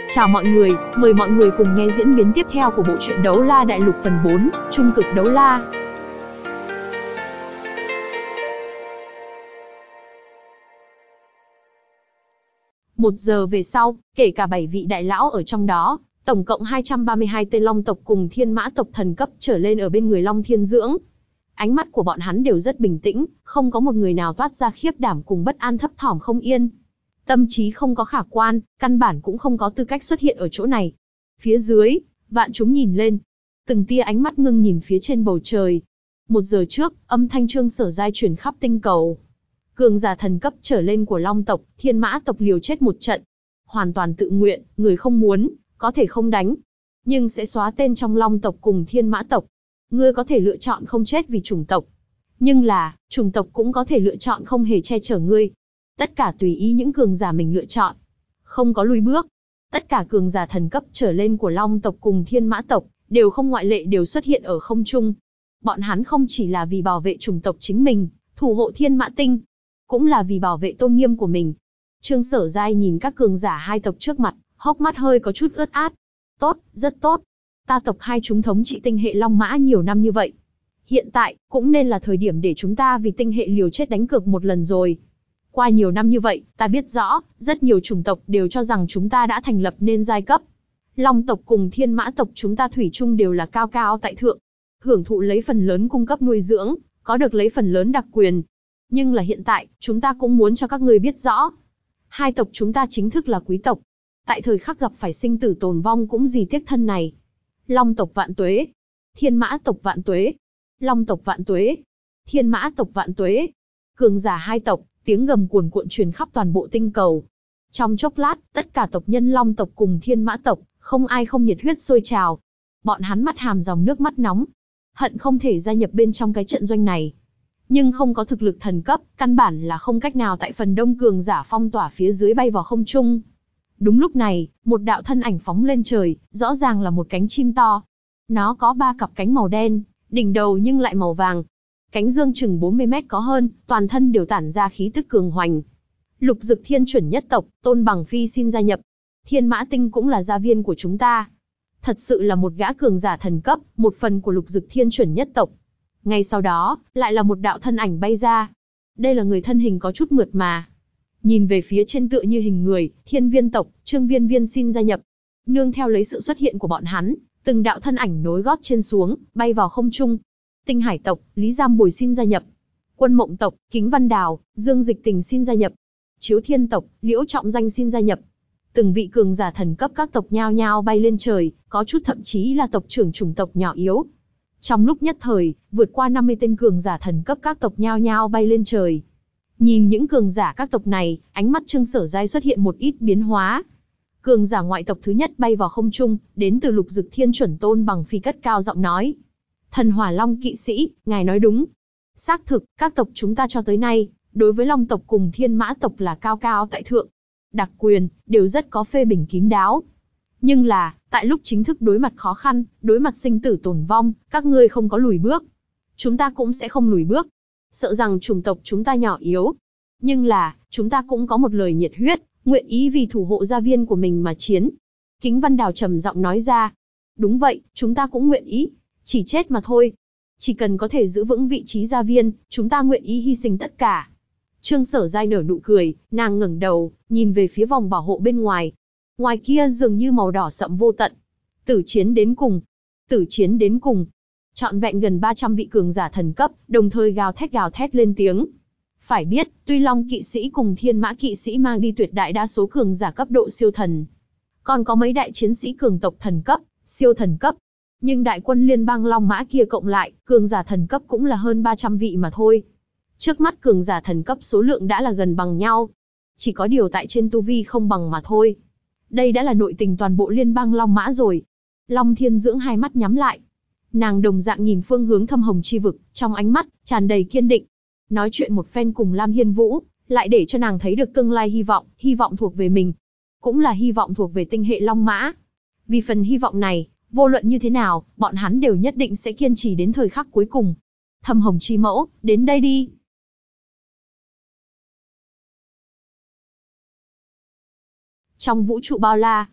Chào mọi người, mời mọi người cùng nghe diễn biến tiếp theo của bộ truyện Đấu La Đại Lục phần 4, Trung cực đấu la. Một giờ về sau, kể cả 7 vị đại lão ở trong đó, tổng cộng 232 tên Long tộc cùng Thiên Mã tộc thần cấp trở lên ở bên người Long Thiên Dưỡng. Ánh mắt của bọn hắn đều rất bình tĩnh, không có một người nào toát ra khiếp đảm cùng bất an thấp thỏm không yên. Tâm trí không có khả quan, căn bản cũng không có tư cách xuất hiện ở chỗ này. Phía dưới, vạn chúng nhìn lên. Từng tia ánh mắt ngưng nhìn phía trên bầu trời. Một giờ trước, âm thanh Trương Sở Giai truyền khắp tinh cầu. Cường giả thần cấp trở lên của Long tộc, Thiên Mã tộc liều chết một trận. Hoàn toàn tự nguyện, người không muốn, có thể không đánh. Nhưng sẽ xóa tên trong Long tộc cùng Thiên Mã tộc. Ngươi có thể lựa chọn không chết vì chủng tộc. Nhưng là, chủng tộc cũng có thể lựa chọn không hề che chở ngươi. Tất cả tùy ý những cường giả mình lựa chọn. Không có lùi bước. Tất cả cường giả thần cấp trở lên của Long tộc cùng Thiên Mã tộc, đều không ngoại lệ đều xuất hiện ở không trung. Bọn hắn không chỉ là vì bảo vệ chủng tộc chính mình, thủ hộ Thiên Mã tinh, cũng là vì bảo vệ tôn nghiêm của mình. Trương Sở Giai nhìn các cường giả hai tộc trước mặt, hốc mắt hơi có chút ướt át. Tốt, rất tốt. Ta tộc hai chúng thống trị tinh hệ Long Mã nhiều năm như vậy. Hiện tại, cũng nên là thời điểm để chúng ta vì tinh hệ liều chết đánh cược một lần rồi. Qua nhiều năm như vậy, ta biết rõ, rất nhiều chủng tộc đều cho rằng chúng ta đã thành lập nên giai cấp. Long tộc cùng Thiên Mã tộc chúng ta thủy chung đều là cao cao tại thượng. Hưởng thụ lấy phần lớn cung cấp nuôi dưỡng, có được lấy phần lớn đặc quyền. Nhưng là hiện tại, chúng ta cũng muốn cho các ngươi biết rõ. Hai tộc chúng ta chính thức là quý tộc. Tại thời khắc gặp phải sinh tử tồn vong cũng gì tiếc thân này. Long tộc vạn tuế. Thiên Mã tộc vạn tuế. Long tộc vạn tuế. Thiên Mã tộc vạn tuế. Cường giả hai tộc, tiếng gầm cuồn cuộn truyền khắp toàn bộ tinh cầu. Trong chốc lát, tất cả tộc nhân Long tộc cùng Thiên Mã tộc, không ai không nhiệt huyết sôi trào. Bọn hắn mắt hàm dòng nước mắt nóng. Hận không thể gia nhập bên trong cái trận doanh này. Nhưng không có thực lực thần cấp, căn bản là không cách nào tại phần đông cường giả phong tỏa phía dưới bay vào không trung. Đúng lúc này, một đạo thân ảnh phóng lên trời, rõ ràng là một cánh chim to. Nó có 3 cặp cánh màu đen, đỉnh đầu nhưng lại màu vàng. Cánh dương chừng 40 mét có hơn, toàn thân đều tản ra khí tức cường hoành. Lục Dực Thiên chuẩn nhất tộc, Tôn Bằng Phi xin gia nhập. Thiên Mã tinh cũng là gia viên của chúng ta. Thật sự là một gã cường giả thần cấp, một phần của Lục Dực Thiên chuẩn nhất tộc. Ngay sau đó, lại là một đạo thân ảnh bay ra. Đây là người thân hình có chút mượt mà. Nhìn về phía trên tựa như hình người, Thiên Viên tộc, Trương Viên Viên xin gia nhập. Nương theo lấy sự xuất hiện của bọn hắn, từng đạo thân ảnh nối gót trên xuống, bay vào không trung. Tinh Hải tộc, Lý Giam Bồi xin gia nhập. Quân Mộng tộc, Kính Văn Đào, Dương Dịch Tình xin gia nhập. Chiếu Thiên tộc, Liễu Trọng Danh xin gia nhập. Từng vị cường giả thần cấp các tộc nhao nhao bay lên trời, có chút thậm chí là tộc trưởng chủng tộc nhỏ yếu. Trong lúc nhất thời, vượt qua 50 tên cường giả thần cấp các tộc nhao nhao bay lên trời. Nhìn những cường giả các tộc này, ánh mắt Trương Sở Giai xuất hiện một ít biến hóa. Cường giả ngoại tộc thứ nhất bay vào không trung, đến từ Lục Dực Thiên chuẩn Tôn Bằng Phi cất cao giọng nói. Thần Hỏa Long kỵ sĩ, ngài nói đúng. Xác thực, các tộc chúng ta cho tới nay, đối với Long tộc cùng Thiên Mã tộc là cao cao tại thượng. Đặc quyền, đều rất có phê bình kín đáo. Nhưng là, tại lúc chính thức đối mặt khó khăn, đối mặt sinh tử tồn vong, các ngươi không có lùi bước. Chúng ta cũng sẽ không lùi bước. Sợ rằng chủng tộc chúng ta nhỏ yếu. Nhưng là, chúng ta cũng có một lời nhiệt huyết, nguyện ý vì thủ hộ gia viên của mình mà chiến. Kính Văn Đào trầm giọng nói ra. Đúng vậy, chúng ta cũng nguyện ý. Chỉ chết mà thôi. Chỉ cần có thể giữ vững vị trí gia viên, chúng ta nguyện ý hy sinh tất cả. Trương Sở Giai nở nụ cười, nàng ngẩng đầu, nhìn về phía vòng bảo hộ bên ngoài. Ngoài kia dường như màu đỏ sậm vô tận. Tử chiến đến cùng. Tử chiến đến cùng. Trọn vẹn gần 300 vị cường giả thần cấp, đồng thời gào thét lên tiếng. Phải biết, tuy Long kỵ sĩ cùng Thiên Mã kỵ sĩ mang đi tuyệt đại đa số cường giả cấp độ siêu thần. Còn có mấy đại chiến sĩ cường tộc thần cấp, siêu thần cấp. Nhưng đại quân liên bang Long Mã kia cộng lại, cường giả thần cấp cũng là hơn 300 vị mà thôi. Trước mắt cường giả thần cấp số lượng đã là gần bằng nhau. Chỉ có điều tại trên tu vi không bằng mà thôi. Đây đã là nội tình toàn bộ liên bang Long Mã rồi. Long Thiên Dưỡng hai mắt nhắm lại. Nàng đồng dạng nhìn phương hướng thâm hồng chi vực, trong ánh mắt tràn đầy kiên định. Nói chuyện một phen cùng Lam Hiên Vũ, lại để cho nàng thấy được tương lai hy vọng thuộc về mình. Cũng là hy vọng thuộc về tinh hệ Long Mã. Vì phần hy vọng này, vô luận như thế nào, bọn hắn đều nhất định sẽ kiên trì đến thời khắc cuối cùng. Thâm hồng chi mẫu, đến đây đi. Trong vũ trụ bao la,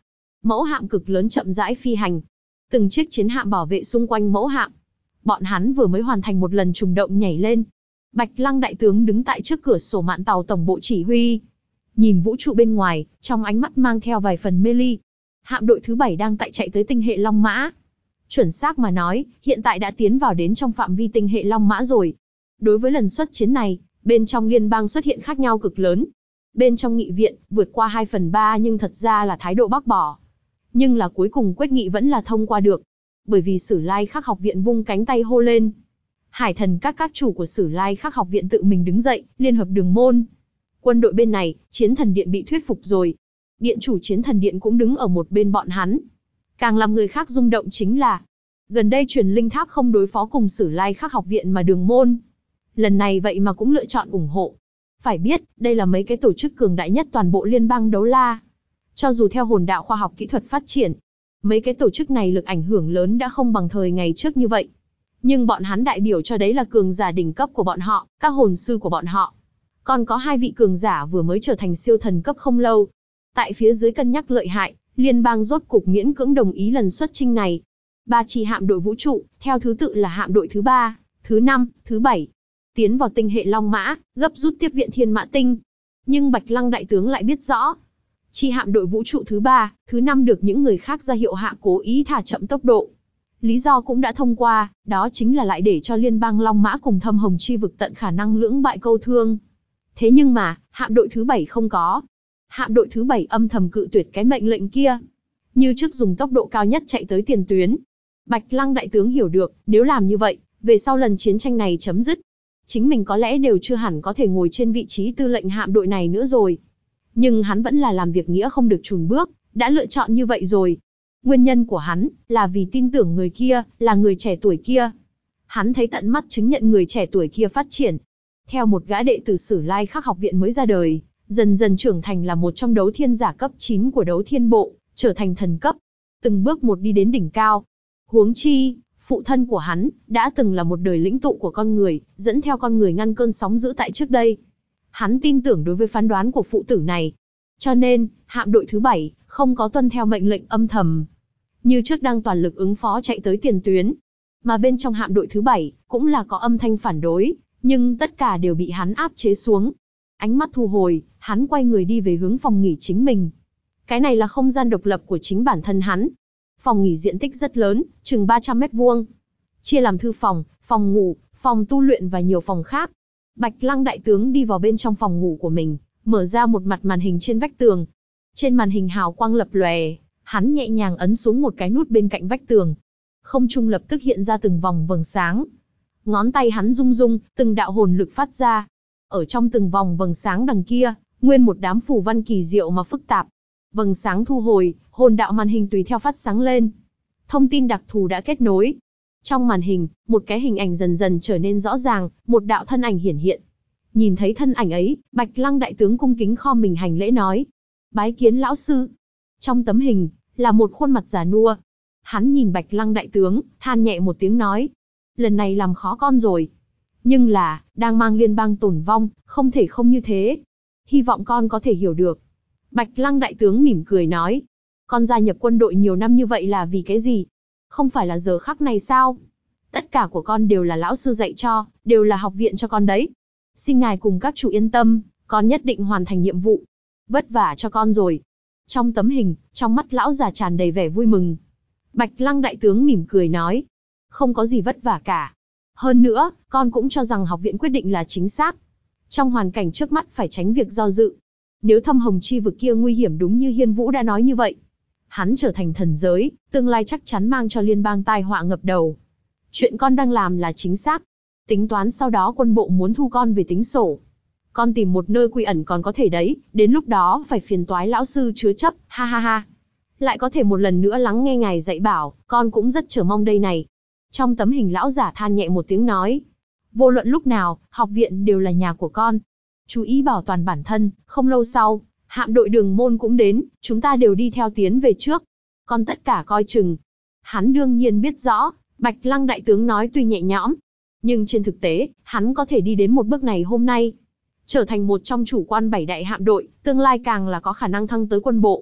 Mẫu hạm cực lớn chậm rãi phi hành. Từng chiếc chiến hạm bảo vệ xung quanh mẫu hạm. Bọn hắn vừa mới hoàn thành một lần trùng động nhảy lên. Bạch Lăng đại tướng đứng tại trước cửa sổ mạn tàu tổng bộ chỉ huy. Nhìn vũ trụ bên ngoài, trong ánh mắt mang theo vài phần mê ly. Hạm đội thứ 7 đang chạy tới tinh hệ Long Mã. Chuẩn xác mà nói, hiện tại đã tiến vào đến trong phạm vi tinh hệ Long Mã rồi. Đối với lần xuất chiến này, bên trong liên bang xuất hiện khác nhau cực lớn. Bên trong nghị viện, vượt qua 2/3 nhưng thật ra là thái độ bác bỏ. Nhưng là cuối cùng quyết nghị vẫn là thông qua được. Bởi vì Sử Lai Khắc học viện vung cánh tay hô lên. Hải thần các chủ của Sử Lai Khắc học viện tự mình đứng dậy, liên hợp đường môn. Quân đội bên này, Chiến Thần Điện bị thuyết phục rồi. Điện chủ Chiến Thần Điện cũng đứng ở một bên bọn hắn. Càng làm người khác rung động chính là, gần đây truyền linh tháp không đối phó cùng Sử Lai Khắc học viện mà đường môn. Lần này vậy mà cũng lựa chọn ủng hộ. Phải biết, đây là mấy cái tổ chức cường đại nhất toàn bộ liên bang Đấu La. Cho dù theo hồn đạo khoa học kỹ thuật phát triển, mấy cái tổ chức này lực ảnh hưởng lớn đã không bằng thời ngày trước như vậy. Nhưng bọn hắn đại biểu cho đấy là cường giả đỉnh cấp của bọn họ, các hồn sư của bọn họ. Còn có 2 vị cường giả vừa mới trở thành siêu thần cấp không lâu. Tại phía dưới cân nhắc lợi hại, liên bang rốt cục miễn cưỡng đồng ý lần xuất chinh này. 3 chi hạm đội vũ trụ, theo thứ tự là hạm đội thứ 3, thứ 5, thứ 7. Tiến vào tinh hệ Long Mã, gấp rút tiếp viện Thiên Mã Tinh. Nhưng Bạch Lăng đại tướng lại biết rõ. Chi hạm đội vũ trụ thứ 3, thứ 5 được những người khác ra hiệu hạ cố ý thả chậm tốc độ. Lý do cũng đã thông qua, đó chính là lại để cho liên bang Long Mã cùng Thâm Hồng Chi vực tận khả năng lưỡng bại câu thương. Thế nhưng mà, hạm đội thứ 7 không có. Hạm đội thứ 7 âm thầm cự tuyệt cái mệnh lệnh kia. Như trước dùng tốc độ cao nhất chạy tới tiền tuyến. Bạch Lăng đại tướng hiểu được, nếu làm như vậy, về sau lần chiến tranh này chấm dứt, chính mình có lẽ đều chưa hẳn có thể ngồi trên vị trí tư lệnh hạm đội này nữa rồi. Nhưng hắn vẫn là làm việc nghĩa không được chùn bước, đã lựa chọn như vậy rồi. Nguyên nhân của hắn, là vì tin tưởng người kia, là người trẻ tuổi kia. Hắn thấy tận mắt chứng nhận người trẻ tuổi kia phát triển. Theo một gã đệ tử Sử Lai Khắc học viện mới ra đời, dần dần trưởng thành là một trong đấu thiên giả cấp 9 của đấu thiên bộ, trở thành thần cấp. Từng bước một đi đến đỉnh cao. Huống chi, phụ thân của hắn, đã từng là một đời lĩnh tụ của con người, dẫn theo con người ngăn cơn sóng dữ tại trước đây. Hắn tin tưởng đối với phán đoán của phụ tử này. Cho nên, hạm đội thứ 7, không có tuân theo mệnh lệnh âm thầm. Như trước đang toàn lực ứng phó chạy tới tiền tuyến. Mà bên trong hạm đội thứ 7, cũng là có âm thanh phản đối, nhưng tất cả đều bị hắn áp chế xuống. Ánh mắt thu hồi, hắn quay người đi về hướng phòng nghỉ chính mình. Cái này là không gian độc lập của chính bản thân hắn. Phòng nghỉ diện tích rất lớn, chừng 300 mét vuông. Chia làm thư phòng, phòng ngủ, phòng tu luyện và nhiều phòng khác. Bạch Lăng đại tướng đi vào bên trong phòng ngủ của mình, mở ra một mặt màn hình trên vách tường. Trên màn hình hào quang lập lòe, hắn nhẹ nhàng ấn xuống một cái nút bên cạnh vách tường. Không trung lập tức hiện ra từng vòng vầng sáng. Ngón tay hắn rung rung, từng đạo hồn lực phát ra. Ở trong từng vòng vầng sáng đằng kia, nguyên một đám phù văn kỳ diệu mà phức tạp. Vầng sáng thu hồi, hồn đạo màn hình tùy theo phát sáng lên. Thông tin đặc thù đã kết nối. Trong màn hình, một cái hình ảnh dần dần trở nên rõ ràng, một đạo thân ảnh hiển hiện. Nhìn thấy thân ảnh ấy, Bạch Lăng đại tướng cung kính khom mình hành lễ nói: "Bái kiến lão sư." Trong tấm hình, là một khuôn mặt già nua. Hắn nhìn Bạch Lăng đại tướng, than nhẹ một tiếng nói: "Lần này làm khó con rồi. Nhưng là, đang mang liên bang tổn vong, không thể không như thế. Hy vọng con có thể hiểu được." Bạch Lăng đại tướng mỉm cười nói: "Con gia nhập quân đội nhiều năm như vậy là vì cái gì? Không phải là giờ khắc này sao? Tất cả của con đều là lão sư dạy cho, đều là học viện cho con đấy. Xin ngài cùng các chủ yên tâm, con nhất định hoàn thành nhiệm vụ. Vất vả cho con rồi." Trong tấm hình, trong mắt lão già tràn đầy vẻ vui mừng. Bạch Lăng đại tướng mỉm cười nói: "Không có gì vất vả cả. Hơn nữa, con cũng cho rằng học viện quyết định là chính xác. Trong hoàn cảnh trước mắt phải tránh việc do dự. Nếu Thâm Hồng Chi vực kia nguy hiểm đúng như Hiên Vũ đã nói như vậy, hắn trở thành thần giới, tương lai chắc chắn mang cho liên bang tai họa ngập đầu. Chuyện con đang làm là chính xác. Tính toán sau đó quân bộ muốn thu con về tính sổ. Con tìm một nơi quy ẩn còn có thể đấy, đến lúc đó phải phiền toái lão sư chứa chấp, ha ha ha. Lại có thể một lần nữa lắng nghe ngài dạy bảo, con cũng rất chờ mong đây này." Trong tấm hình lão giả than nhẹ một tiếng nói: "Vô luận lúc nào, học viện đều là nhà của con. Chú ý bảo toàn bản thân." Không lâu sau, hạm đội Đường Môn cũng đến, chúng ta đều đi theo tiến về trước. Con tất cả coi chừng. Hắn đương nhiên biết rõ, Bạch Lăng đại tướng nói tuy nhẹ nhõm, nhưng trên thực tế, hắn có thể đi đến một bước này hôm nay, trở thành một trong chủ quan 7 đại hạm đội, tương lai càng là có khả năng thăng tới quân bộ.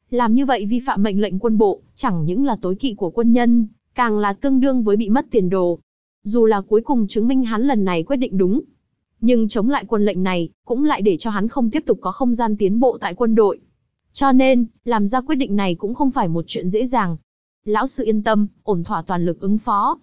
Làm như vậy vi phạm mệnh lệnh quân bộ, chẳng những là tối kỵ của quân nhân, càng là tương đương với bị mất tiền đồ. Dù là cuối cùng chứng minh hắn lần này quyết định đúng, nhưng chống lại quân lệnh này, cũng lại để cho hắn không tiếp tục có không gian tiến bộ tại quân đội. Cho nên, làm ra quyết định này cũng không phải một chuyện dễ dàng. Lão sư yên tâm, ổn thỏa toàn lực ứng phó.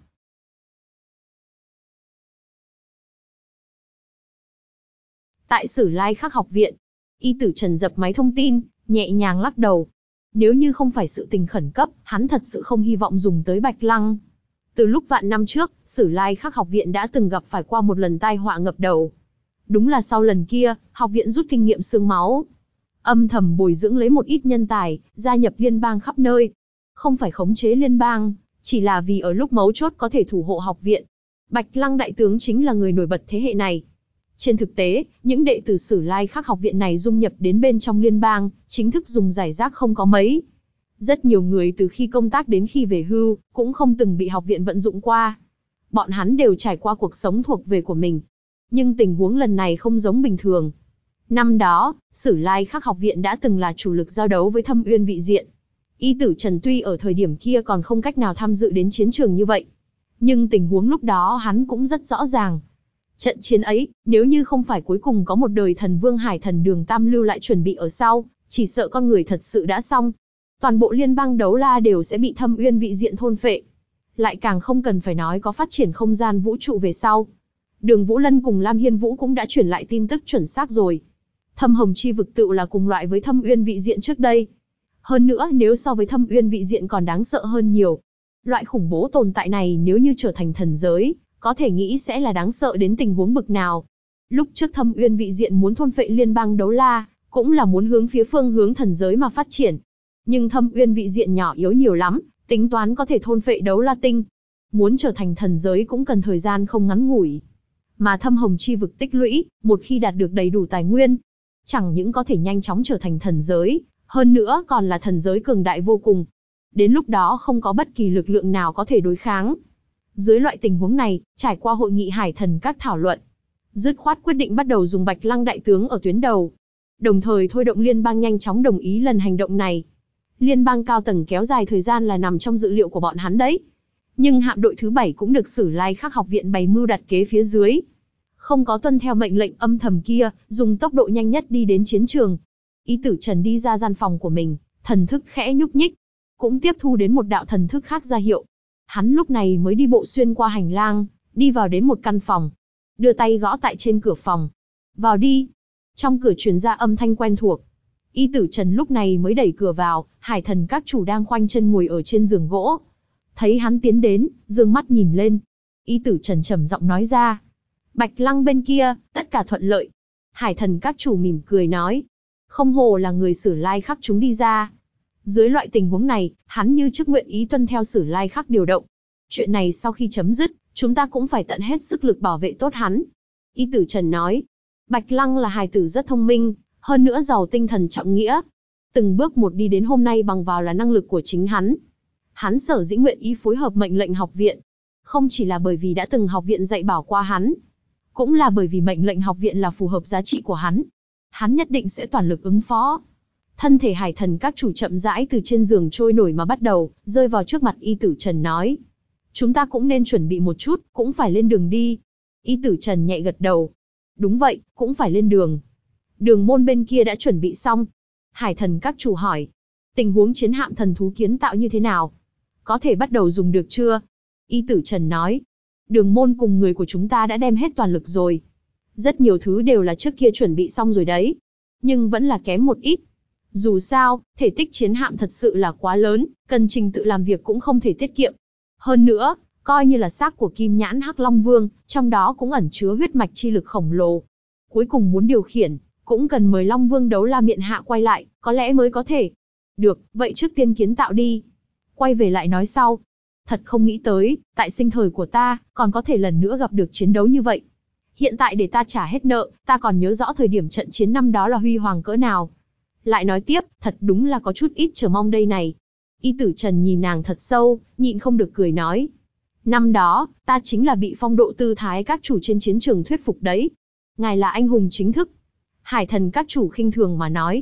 Tại Sử Lai Khắc học viện, Y Tử Trần dập máy thông tin, nhẹ nhàng lắc đầu. Nếu như không phải sự tình khẩn cấp, hắn thật sự không hy vọng dùng tới Bạch Lăng. Từ lúc vạn năm trước, Sử Lai Khắc học viện đã từng gặp phải qua một lần tai họa ngập đầu. Đúng là sau lần kia, học viện rút kinh nghiệm xương máu, âm thầm bồi dưỡng lấy một ít nhân tài, gia nhập liên bang khắp nơi. Không phải khống chế liên bang, chỉ là vì ở lúc mấu chốt có thể thủ hộ học viện. Bạch Lăng đại tướng chính là người nổi bật thế hệ này. Trên thực tế, những đệ tử Sử Lai Khắc học viện này dung nhập đến bên trong liên bang, chính thức dùng giải rác không có mấy. Rất nhiều người từ khi công tác đến khi về hưu, cũng không từng bị học viện vận dụng qua. Bọn hắn đều trải qua cuộc sống thuộc về của mình. Nhưng tình huống lần này không giống bình thường. Năm đó, Sử Lai Khắc học viện đã từng là chủ lực giao đấu với Thâm Uyên vị diện. Y Tử Trần tuy ở thời điểm kia còn không cách nào tham dự đến chiến trường như vậy. Nhưng tình huống lúc đó hắn cũng rất rõ ràng. Trận chiến ấy, nếu như không phải cuối cùng có một đời thần vương Hải Thần Đường Tam lưu lại chuẩn bị ở sau, chỉ sợ con người thật sự đã xong. Toàn bộ liên bang đấu la đều sẽ bị Thâm Uyên vị diện thôn phệ. Lại càng không cần phải nói có phát triển không gian vũ trụ về sau. Đường Vũ Lân cùng Lam Hiên Vũ cũng đã chuyển lại tin tức chuẩn xác rồi. Thâm Hồng Chi vực tựu là cùng loại với Thâm Uyên vị diện trước đây. Hơn nữa nếu so với Thâm Uyên vị diện còn đáng sợ hơn nhiều. Loại khủng bố tồn tại này nếu như trở thành thần giới, có thể nghĩ sẽ là đáng sợ đến tình huống bực nào. Lúc trước Thâm Uyên vị diện muốn thôn phệ liên bang đấu la, cũng là muốn hướng phía phương hướng thần giới mà phát triển. Nhưng Thâm Uyên vị diện nhỏ yếu nhiều lắm, tính toán có thể thôn phệ đấu la tinh. Muốn trở thành thần giới cũng cần thời gian không ngắn ngủi. Mà Thâm Hồng Chi vực tích lũy, một khi đạt được đầy đủ tài nguyên, chẳng những có thể nhanh chóng trở thành thần giới, hơn nữa còn là thần giới cường đại vô cùng. Đến lúc đó không có bất kỳ lực lượng nào có thể đối kháng. Dưới loại tình huống này, trải qua hội nghị Hải Thần các thảo luận, dứt khoát quyết định bắt đầu dùng Bạch Lăng đại tướng ở tuyến đầu. Đồng thời thôi động liên bang nhanh chóng đồng ý lần hành động này. Liên bang cao tầng kéo dài thời gian là nằm trong dự liệu của bọn hắn đấy. Nhưng hạm đội thứ 7 cũng được Sử Lai Khắc học viện bày mưu đặt kế phía dưới. Không có tuân theo mệnh lệnh âm thầm kia, dùng tốc độ nhanh nhất đi đến chiến trường. Y Tử Trần đi ra gian phòng của mình, thần thức khẽ nhúc nhích. Cũng tiếp thu đến một đạo thần thức khác ra hiệu. Hắn lúc này mới đi bộ xuyên qua hành lang, đi vào đến một căn phòng. Đưa tay gõ tại trên cửa phòng. Vào đi. Trong cửa truyền ra âm thanh quen thuộc. Y Tử Trần lúc này mới đẩy cửa vào, Hải Thần các chủ đang khoanh chân ngồi ở trên giường gỗ. Thấy hắn tiến đến, dương mắt nhìn lên. Y Tử Trần trầm giọng nói ra. Bạch Lăng bên kia, tất cả thuận lợi. Hải Thần các chủ mỉm cười nói. Không hồ là người Sử Lai Khắc chúng đi ra. Dưới loại tình huống này, hắn như trước nguyện ý tuân theo Sử Lai Khắc điều động. Chuyện này sau khi chấm dứt, chúng ta cũng phải tận hết sức lực bảo vệ tốt hắn. Y Tử Trần nói. Bạch Lăng là hài tử rất thông minh, hơn nữa giàu tinh thần trọng nghĩa. Từng bước một đi đến hôm nay bằng vào là năng lực của chính hắn. Hắn sở dĩ nguyện ý phối hợp mệnh lệnh học viện. Không chỉ là bởi vì đã từng học viện dạy bảo qua hắn, cũng là bởi vì mệnh lệnh học viện là phù hợp giá trị của hắn. Hắn nhất định sẽ toàn lực ứng phó. Thân thể Hải Thần các chủ chậm rãi từ trên giường trôi nổi mà bắt đầu, rơi vào trước mặt Y Tử Trần nói. Chúng ta cũng nên chuẩn bị một chút, cũng phải lên đường đi. Y Tử Trần nhẹ gật đầu. Đúng vậy, cũng phải lên đường. Đường môn bên kia đã chuẩn bị xong. Hải Thần các chủ hỏi. Tình huống chiến hạm thần thú kiến tạo như thế nào? Có thể bắt đầu dùng được chưa? Y Tử Trần nói. Đường môn cùng người của chúng ta đã đem hết toàn lực rồi. Rất nhiều thứ đều là trước kia chuẩn bị xong rồi đấy. Nhưng vẫn là kém một ít. Dù sao, thể tích chiến hạm thật sự là quá lớn, cần trình tự làm việc cũng không thể tiết kiệm. Hơn nữa, coi như là xác của Kim Nhãn Hắc Long Vương, trong đó cũng ẩn chứa huyết mạch chi lực khổng lồ. Cuối cùng muốn điều khiển, cũng cần mời Long Vương Đấu La Miện Hạ quay lại, có lẽ mới có thể. Được, vậy trước tiên kiến tạo đi. Quay về lại nói sau. Thật không nghĩ tới, tại sinh thời của ta, còn có thể lần nữa gặp được chiến đấu như vậy. Hiện tại để ta trả hết nợ, ta còn nhớ rõ thời điểm trận chiến năm đó là huy hoàng cỡ nào. Lại nói tiếp, thật đúng là có chút ít chờ mong đây này. Y Tử Trần nhìn nàng thật sâu, nhịn không được cười nói. Năm đó, ta chính là bị phong độ tư thái các chủ trên chiến trường thuyết phục đấy. Ngài là anh hùng chính thức. Hải Thần các chủ khinh thường mà nói.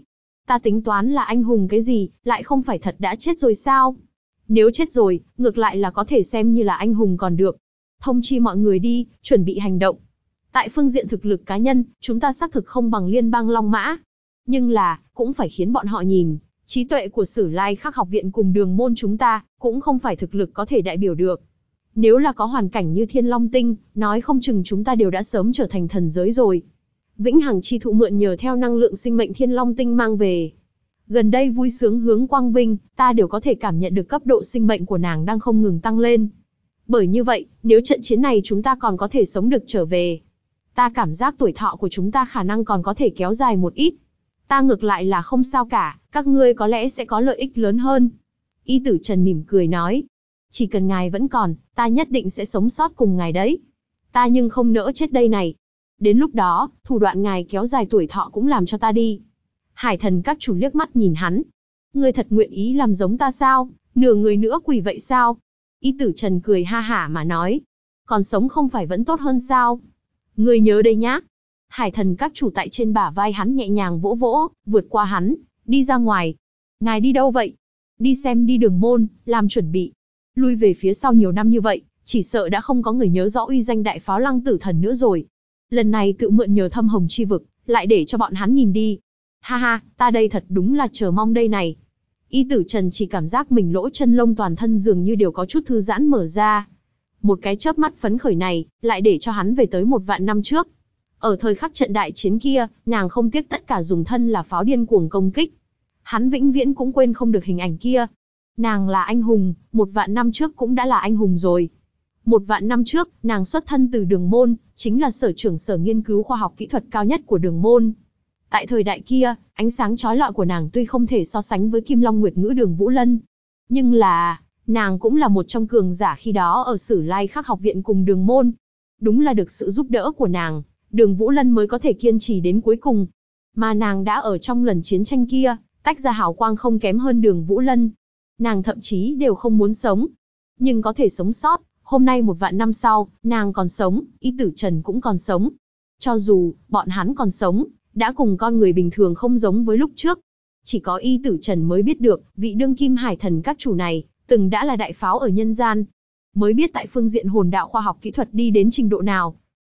Ta tính toán là anh hùng cái gì, lại không phải thật đã chết rồi sao? Nếu chết rồi, ngược lại là có thể xem như là anh hùng còn được. Thông chi mọi người đi, chuẩn bị hành động. Tại phương diện thực lực cá nhân, chúng ta xác thực không bằng liên bang Long Mã. Nhưng là, cũng phải khiến bọn họ nhìn, trí tuệ của Sử Lai Khắc học viện cùng Đường môn chúng ta, cũng không phải thực lực có thể đại biểu được. Nếu là có hoàn cảnh như Thiên Long Tinh, nói không chừng chúng ta đều đã sớm trở thành thần giới rồi. Vĩnh hằng chi thụ mượn nhờ theo năng lượng sinh mệnh Thiên Long Tinh mang về. Gần đây vui sướng hướng quang vinh, ta đều có thể cảm nhận được cấp độ sinh mệnh của nàng đang không ngừng tăng lên. Bởi như vậy, nếu trận chiến này chúng ta còn có thể sống được trở về, ta cảm giác tuổi thọ của chúng ta khả năng còn có thể kéo dài một ít. Ta ngược lại là không sao cả, các ngươi có lẽ sẽ có lợi ích lớn hơn. Y Tử Trần mỉm cười nói. Chỉ cần ngài vẫn còn, ta nhất định sẽ sống sót cùng ngài đấy. Ta nhưng không nỡ chết đây này. Đến lúc đó, thủ đoạn ngài kéo dài tuổi thọ cũng làm cho ta đi. Hải thần các chủ liếc mắt nhìn hắn. Ngươi thật nguyện ý làm giống ta sao? Nửa người nữa quỷ vậy sao? Y Tử Trần cười ha hả mà nói. Còn sống không phải vẫn tốt hơn sao? Ngươi nhớ đây nhá. Hải thần các chủ tại trên bả vai hắn nhẹ nhàng vỗ vỗ, vượt qua hắn, đi ra ngoài. Ngài đi đâu vậy? Đi xem đi Đường môn, làm chuẩn bị. Lui về phía sau nhiều năm như vậy, chỉ sợ đã không có người nhớ rõ uy danh đại pháo Lăng Tử Thần nữa rồi. Lần này tự mượn nhờ thâm hồng chi vực, lại để cho bọn hắn nhìn đi. Ha ha, ta đây thật đúng là chờ mong đây này. Y Tử Trần chỉ cảm giác mình lỗ chân lông toàn thân dường như đều có chút thư giãn mở ra. Một cái chớp mắt phấn khởi này, lại để cho hắn về tới 1.000 năm trước. Ở thời khắc trận đại chiến kia, nàng không tiếc tất cả dùng thân là pháo điên cuồng công kích. Hắn vĩnh viễn cũng quên không được hình ảnh kia. Nàng là anh hùng, 1.000 năm trước cũng đã là anh hùng rồi. 1.000 năm trước, nàng xuất thân từ Đường môn, chính là sở trưởng sở nghiên cứu khoa học kỹ thuật cao nhất của Đường môn. Tại thời đại kia, ánh sáng chói lọi của nàng tuy không thể so sánh với Kim Long Nguyệt Ngữ Đường Vũ Lân, nhưng là, nàng cũng là một trong cường giả khi đó ở Sử Lai Khắc học viện cùng Đường môn. Đúng là được sự giúp đỡ của nàng, Đường Vũ Lân mới có thể kiên trì đến cuối cùng. Mà nàng đã ở trong lần chiến tranh kia, tách ra hào quang không kém hơn Đường Vũ Lân. Nàng thậm chí đều không muốn sống, nhưng có thể sống sót. Hôm nay 1.000 năm sau, nàng còn sống, Y Tử Trần cũng còn sống. Cho dù, bọn hắn còn sống, đã cùng con người bình thường không giống với lúc trước. Chỉ có Y Tử Trần mới biết được, vị đương kim hải thần các chủ này, từng đã là đại pháo ở nhân gian. Mới biết tại phương diện hồn đạo khoa học kỹ thuật đi đến trình độ nào.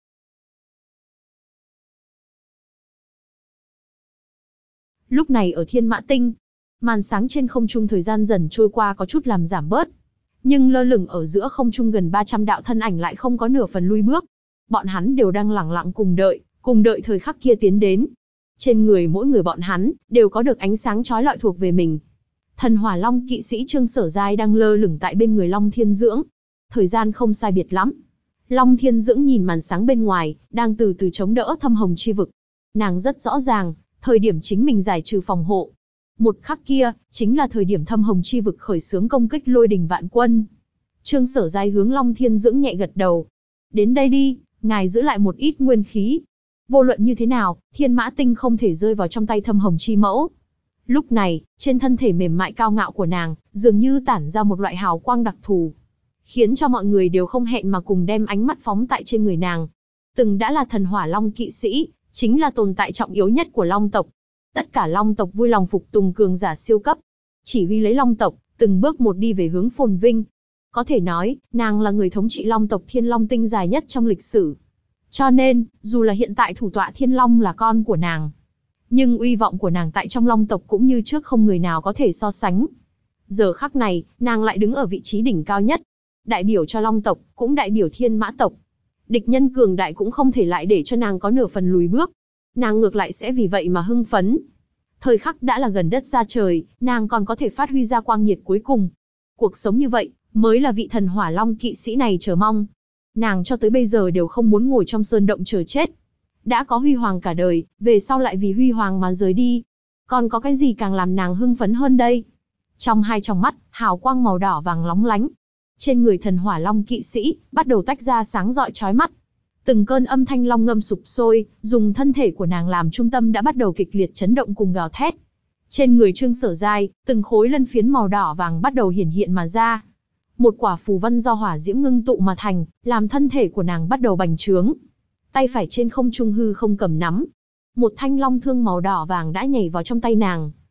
Lúc này ở Thiên Mã Tinh, màn sáng trên không trung thời gian dần trôi qua có chút làm giảm bớt. Nhưng lơ lửng ở giữa không trung gần 300 đạo thân ảnh lại không có nửa phần lui bước. Bọn hắn đều đang lẳng lặng cùng đợi thời khắc kia tiến đến. Trên người mỗi người bọn hắn, đều có được ánh sáng chói lọi thuộc về mình. Thần Hỏa Long kỵ sĩ Trương Sở Giai đang lơ lửng tại bên người Long Thiên Dưỡng. Thời gian không sai biệt lắm. Long Thiên Dưỡng nhìn màn sáng bên ngoài, đang từ từ chống đỡ thâm hồng chi vực. Nàng rất rõ ràng, thời điểm chính mình giải trừ phòng hộ. Một khắc kia, chính là thời điểm thâm hồng chi vực khởi xướng công kích lôi đình vạn quân. Trương Sở Giai hướng Long Thiên Dưỡng nhẹ gật đầu. Đến đây đi, ngài giữ lại một ít nguyên khí. Vô luận như thế nào, Thiên Mã Tinh không thể rơi vào trong tay thâm hồng chi mẫu. Lúc này, trên thân thể mềm mại cao ngạo của nàng, dường như tản ra một loại hào quang đặc thù. Khiến cho mọi người đều không hẹn mà cùng đem ánh mắt phóng tại trên người nàng. Từng đã là thần hỏa long kỵ sĩ, chính là tồn tại trọng yếu nhất của long tộc. Tất cả long tộc vui lòng phục tùng cường giả siêu cấp. Chỉ huy lấy long tộc, từng bước một đi về hướng phồn vinh. Có thể nói, nàng là người thống trị long tộc Thiên Long Tinh dài nhất trong lịch sử. Cho nên, dù là hiện tại thủ tọa Thiên Long là con của nàng, nhưng uy vọng của nàng tại trong long tộc cũng như trước không người nào có thể so sánh. Giờ khắc này, nàng lại đứng ở vị trí đỉnh cao nhất. Đại biểu cho long tộc, cũng đại biểu Thiên Mã tộc. Địch nhân cường đại cũng không thể lại để cho nàng có nửa phần lùi bước. Nàng ngược lại sẽ vì vậy mà hưng phấn. Thời khắc đã là gần đất xa trời, nàng còn có thể phát huy ra quang nhiệt cuối cùng. Cuộc sống như vậy, mới là vị thần hỏa long kỵ sĩ này chờ mong. Nàng cho tới bây giờ đều không muốn ngồi trong sơn động chờ chết. Đã có huy hoàng cả đời, về sau lại vì huy hoàng mà rời đi. Còn có cái gì càng làm nàng hưng phấn hơn đây? Trong hai tròng mắt, hào quang màu đỏ vàng lóng lánh. Trên người thần hỏa long kỵ sĩ, bắt đầu tách ra sáng rọi chói mắt. Từng cơn âm thanh long ngâm sục sôi, dùng thân thể của nàng làm trung tâm đã bắt đầu kịch liệt chấn động cùng gào thét. Trên người Trương Sở Giai, từng khối lân phiến màu đỏ vàng bắt đầu hiển hiện mà ra. Một quả phù văn do hỏa diễm ngưng tụ mà thành, làm thân thể của nàng bắt đầu bành trướng. Tay phải trên không trung hư không cầm nắm. Một thanh long thương màu đỏ vàng đã nhảy vào trong tay nàng.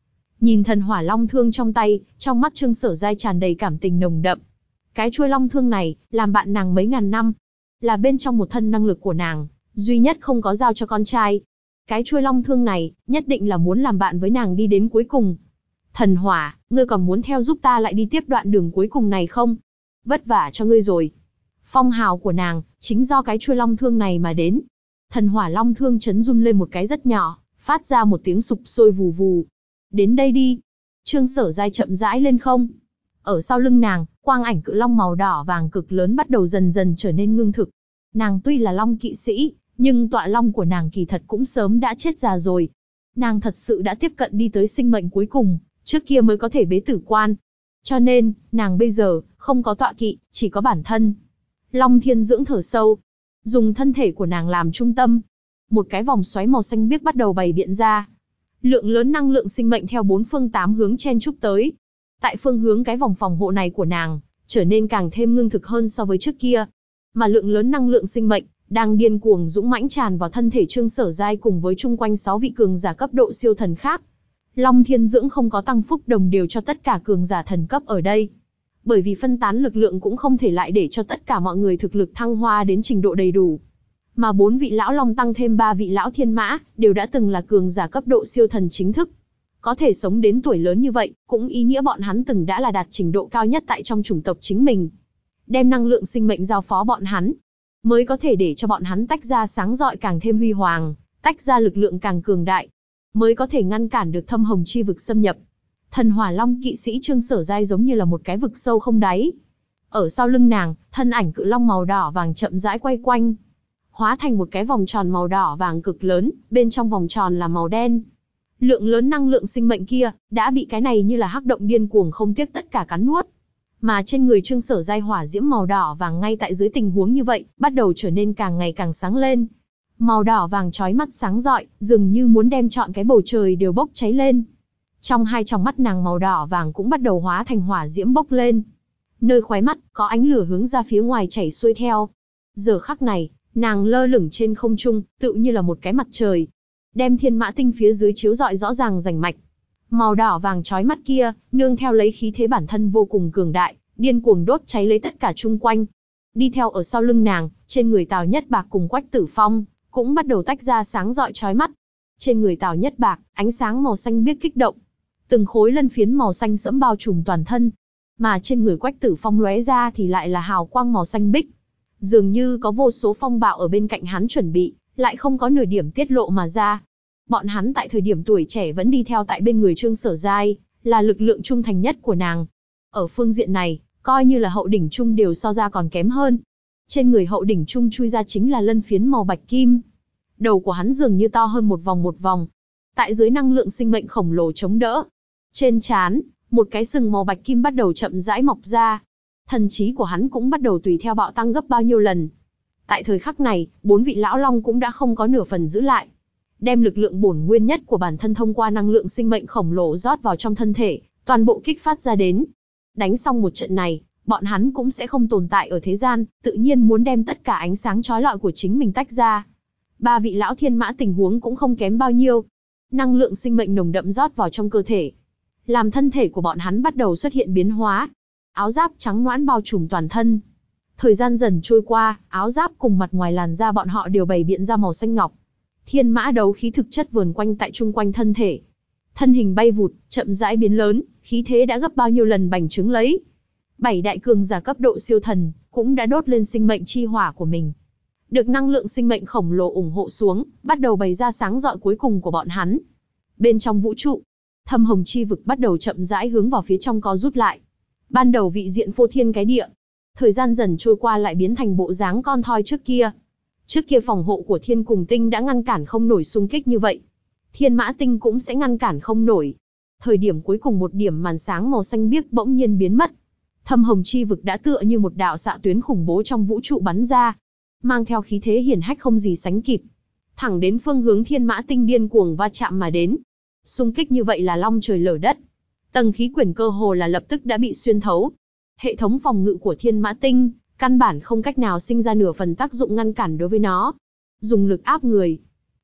Nhìn thần hỏa long thương trong tay, trong mắt Trương Sở Giai tràn đầy cảm tình nồng đậm. Cái chuôi long thương này, làm bạn nàng mấy ngàn năm, là bên trong một thân năng lực của nàng, duy nhất không có giao cho con trai. Cái chuôi long thương này, nhất định là muốn làm bạn với nàng đi đến cuối cùng. Thần hỏa, ngươi còn muốn theo giúp ta lại đi tiếp đoạn đường cuối cùng này không? Vất vả cho ngươi rồi. Phong hào của nàng, chính do cái chuôi long thương này mà đến. Thần hỏa long thương chấn run lên một cái rất nhỏ, phát ra một tiếng sụp sôi vù vù. Đến đây đi. Trương Sở Giai chậm rãi lên không. Ở sau lưng nàng, quang ảnh cự long màu đỏ vàng cực lớn bắt đầu dần dần trở nên ngưng thực. Nàng tuy là long kỵ sĩ, nhưng tọa long của nàng kỳ thật cũng sớm đã chết già rồi. Nàng thật sự đã tiếp cận đi tới sinh mệnh cuối cùng, trước kia mới có thể bế tử quan. Cho nên, nàng bây giờ, không có tọa kỵ, chỉ có bản thân. Long Thiên Dưỡng thở sâu, dùng thân thể của nàng làm trung tâm. Một cái vòng xoáy màu xanh biếc bắt đầu bày biện ra. Lượng lớn năng lượng sinh mệnh theo bốn phương tám hướng chen chúc tới. Tại phương hướng cái vòng phòng hộ này của nàng, trở nên càng thêm ngưng thực hơn so với trước kia. Mà lượng lớn năng lượng sinh mệnh, đang điên cuồng dũng mãnh tràn vào thân thể Trương Sở Giai cùng với chung quanh 6 vị cường giả cấp độ siêu thần khác. Long Thiên Dưỡng không có tăng phúc đồng đều cho tất cả cường giả thần cấp ở đây. Bởi vì phân tán lực lượng cũng không thể lại để cho tất cả mọi người thực lực thăng hoa đến trình độ đầy đủ. Mà 4 vị lão long tăng thêm 3 vị lão thiên mã, đều đã từng là cường giả cấp độ siêu thần chính thức. Có thể sống đến tuổi lớn như vậy, cũng ý nghĩa bọn hắn từng đã là đạt trình độ cao nhất tại trong chủng tộc chính mình. Đem năng lượng sinh mệnh giao phó bọn hắn, mới có thể để cho bọn hắn tách ra sáng rọi càng thêm huy hoàng, tách ra lực lượng càng cường đại, mới có thể ngăn cản được thâm hồng chi vực xâm nhập. Thần hỏa long kỵ sĩ Trương Sở Giai giống như là một cái vực sâu không đáy. Ở sau lưng nàng, thân ảnh cự long màu đỏ vàng chậm rãi quay quanh, hóa thành một cái vòng tròn màu đỏ vàng cực lớn, bên trong vòng tròn là màu đen. Lượng lớn năng lượng sinh mệnh kia, đã bị cái này như là hắc động điên cuồng không tiếc tất cả cắn nuốt. Mà trên người Trương Sở Giai hỏa diễm màu đỏ vàng ngay tại dưới tình huống như vậy, bắt đầu trở nên càng ngày càng sáng lên. Màu đỏ vàng chói mắt sáng rọi, dường như muốn đem trọn cái bầu trời đều bốc cháy lên. Trong hai tròng mắt nàng màu đỏ vàng cũng bắt đầu hóa thành hỏa diễm bốc lên. Nơi khóe mắt, có ánh lửa hướng ra phía ngoài chảy xuôi theo. Giờ khắc này, nàng lơ lửng trên không trung, tựu như là một cái mặt trời. Đem thiên mã tinh phía dưới chiếu rọi rõ ràng rành mạch. Màu đỏ vàng chói mắt kia, nương theo lấy khí thế bản thân vô cùng cường đại, điên cuồng đốt cháy lấy tất cả chung quanh. Đi theo ở sau lưng nàng, trên người Tào Nhất Bạc cùng Quách Tử Phong, cũng bắt đầu tách ra sáng rọi chói mắt. Trên người Tào Nhất Bạc, ánh sáng màu xanh biếc kích động. Từng khối lân phiến màu xanh sẫm bao trùm toàn thân. Mà trên người Quách Tử Phong lóe ra thì lại là hào quang màu xanh biếc. Dường như có vô số phong bạo ở bên cạnh hắn chuẩn bị, lại không có nửa điểm tiết lộ mà ra. Bọn hắn tại thời điểm tuổi trẻ vẫn đi theo tại bên người Trương Sở Giai, là lực lượng trung thành nhất của nàng. Ở phương diện này, coi như là hậu đỉnh trung đều so ra còn kém hơn. Trên người hậu đỉnh trung chui ra chính là lân phiến màu bạch kim. Đầu của hắn dường như to hơn một vòng. Tại dưới năng lượng sinh mệnh khổng lồ chống đỡ. Trên trán, một cái sừng màu bạch kim bắt đầu chậm rãi mọc ra. Thần trí của hắn cũng bắt đầu tùy theo bạo tăng gấp bao nhiêu lần. Tại thời khắc này, 4 vị lão long cũng đã không có nửa phần giữ lại. Đem lực lượng bổn nguyên nhất của bản thân thông qua năng lượng sinh mệnh khổng lồ rót vào trong thân thể, toàn bộ kích phát ra đến. Đánh xong một trận này, bọn hắn cũng sẽ không tồn tại ở thế gian, tự nhiên muốn đem tất cả ánh sáng chói lọi của chính mình tách ra. 3 vị lão thiên mã tình huống cũng không kém bao nhiêu. Năng lượng sinh mệnh nồng đậm rót vào trong cơ thể, làm thân thể của bọn hắn bắt đầu xuất hiện biến hóa. Áo giáp trắng nõn bao trùm toàn thân. Thời gian dần trôi qua, áo giáp cùng mặt ngoài làn da bọn họ đều bày biện ra màu xanh ngọc. Thiên mã đấu khí thực chất vờn quanh tại chung quanh thân thể. Thân hình bay vụt, chậm rãi biến lớn, khí thế đã gấp bao nhiêu lần bành trướng lấy. 7 đại cường giả cấp độ siêu thần, cũng đã đốt lên sinh mệnh chi hỏa của mình. Được năng lượng sinh mệnh khổng lồ ủng hộ xuống, bắt đầu bày ra sáng rọi cuối cùng của bọn hắn. Bên trong vũ trụ, thâm hồng chi vực bắt đầu chậm rãi hướng vào phía trong co rút lại. Ban đầu vị diện phô thiên cái địa. Thời gian dần trôi qua lại biến thành bộ dáng con thoi trước kia. Trước kia phòng hộ của thiên cùng tinh đã ngăn cản không nổi xung kích như vậy. Thiên mã tinh cũng sẽ ngăn cản không nổi. Thời điểm cuối cùng một điểm màn sáng màu xanh biếc bỗng nhiên biến mất. Thâm hồng chi vực đã tựa như một đạo xạ tuyến khủng bố trong vũ trụ bắn ra. Mang theo khí thế hiển hách không gì sánh kịp. Thẳng đến phương hướng thiên mã tinh điên cuồng va chạm mà đến. Xung kích như vậy là long trời lở đất. Tầng khí quyển cơ hồ là lập tức đã bị xuyên thấu. Hệ thống phòng ngự của thiên mã tinh, căn bản không cách nào sinh ra nửa phần tác dụng ngăn cản đối với nó. Dùng lực áp người.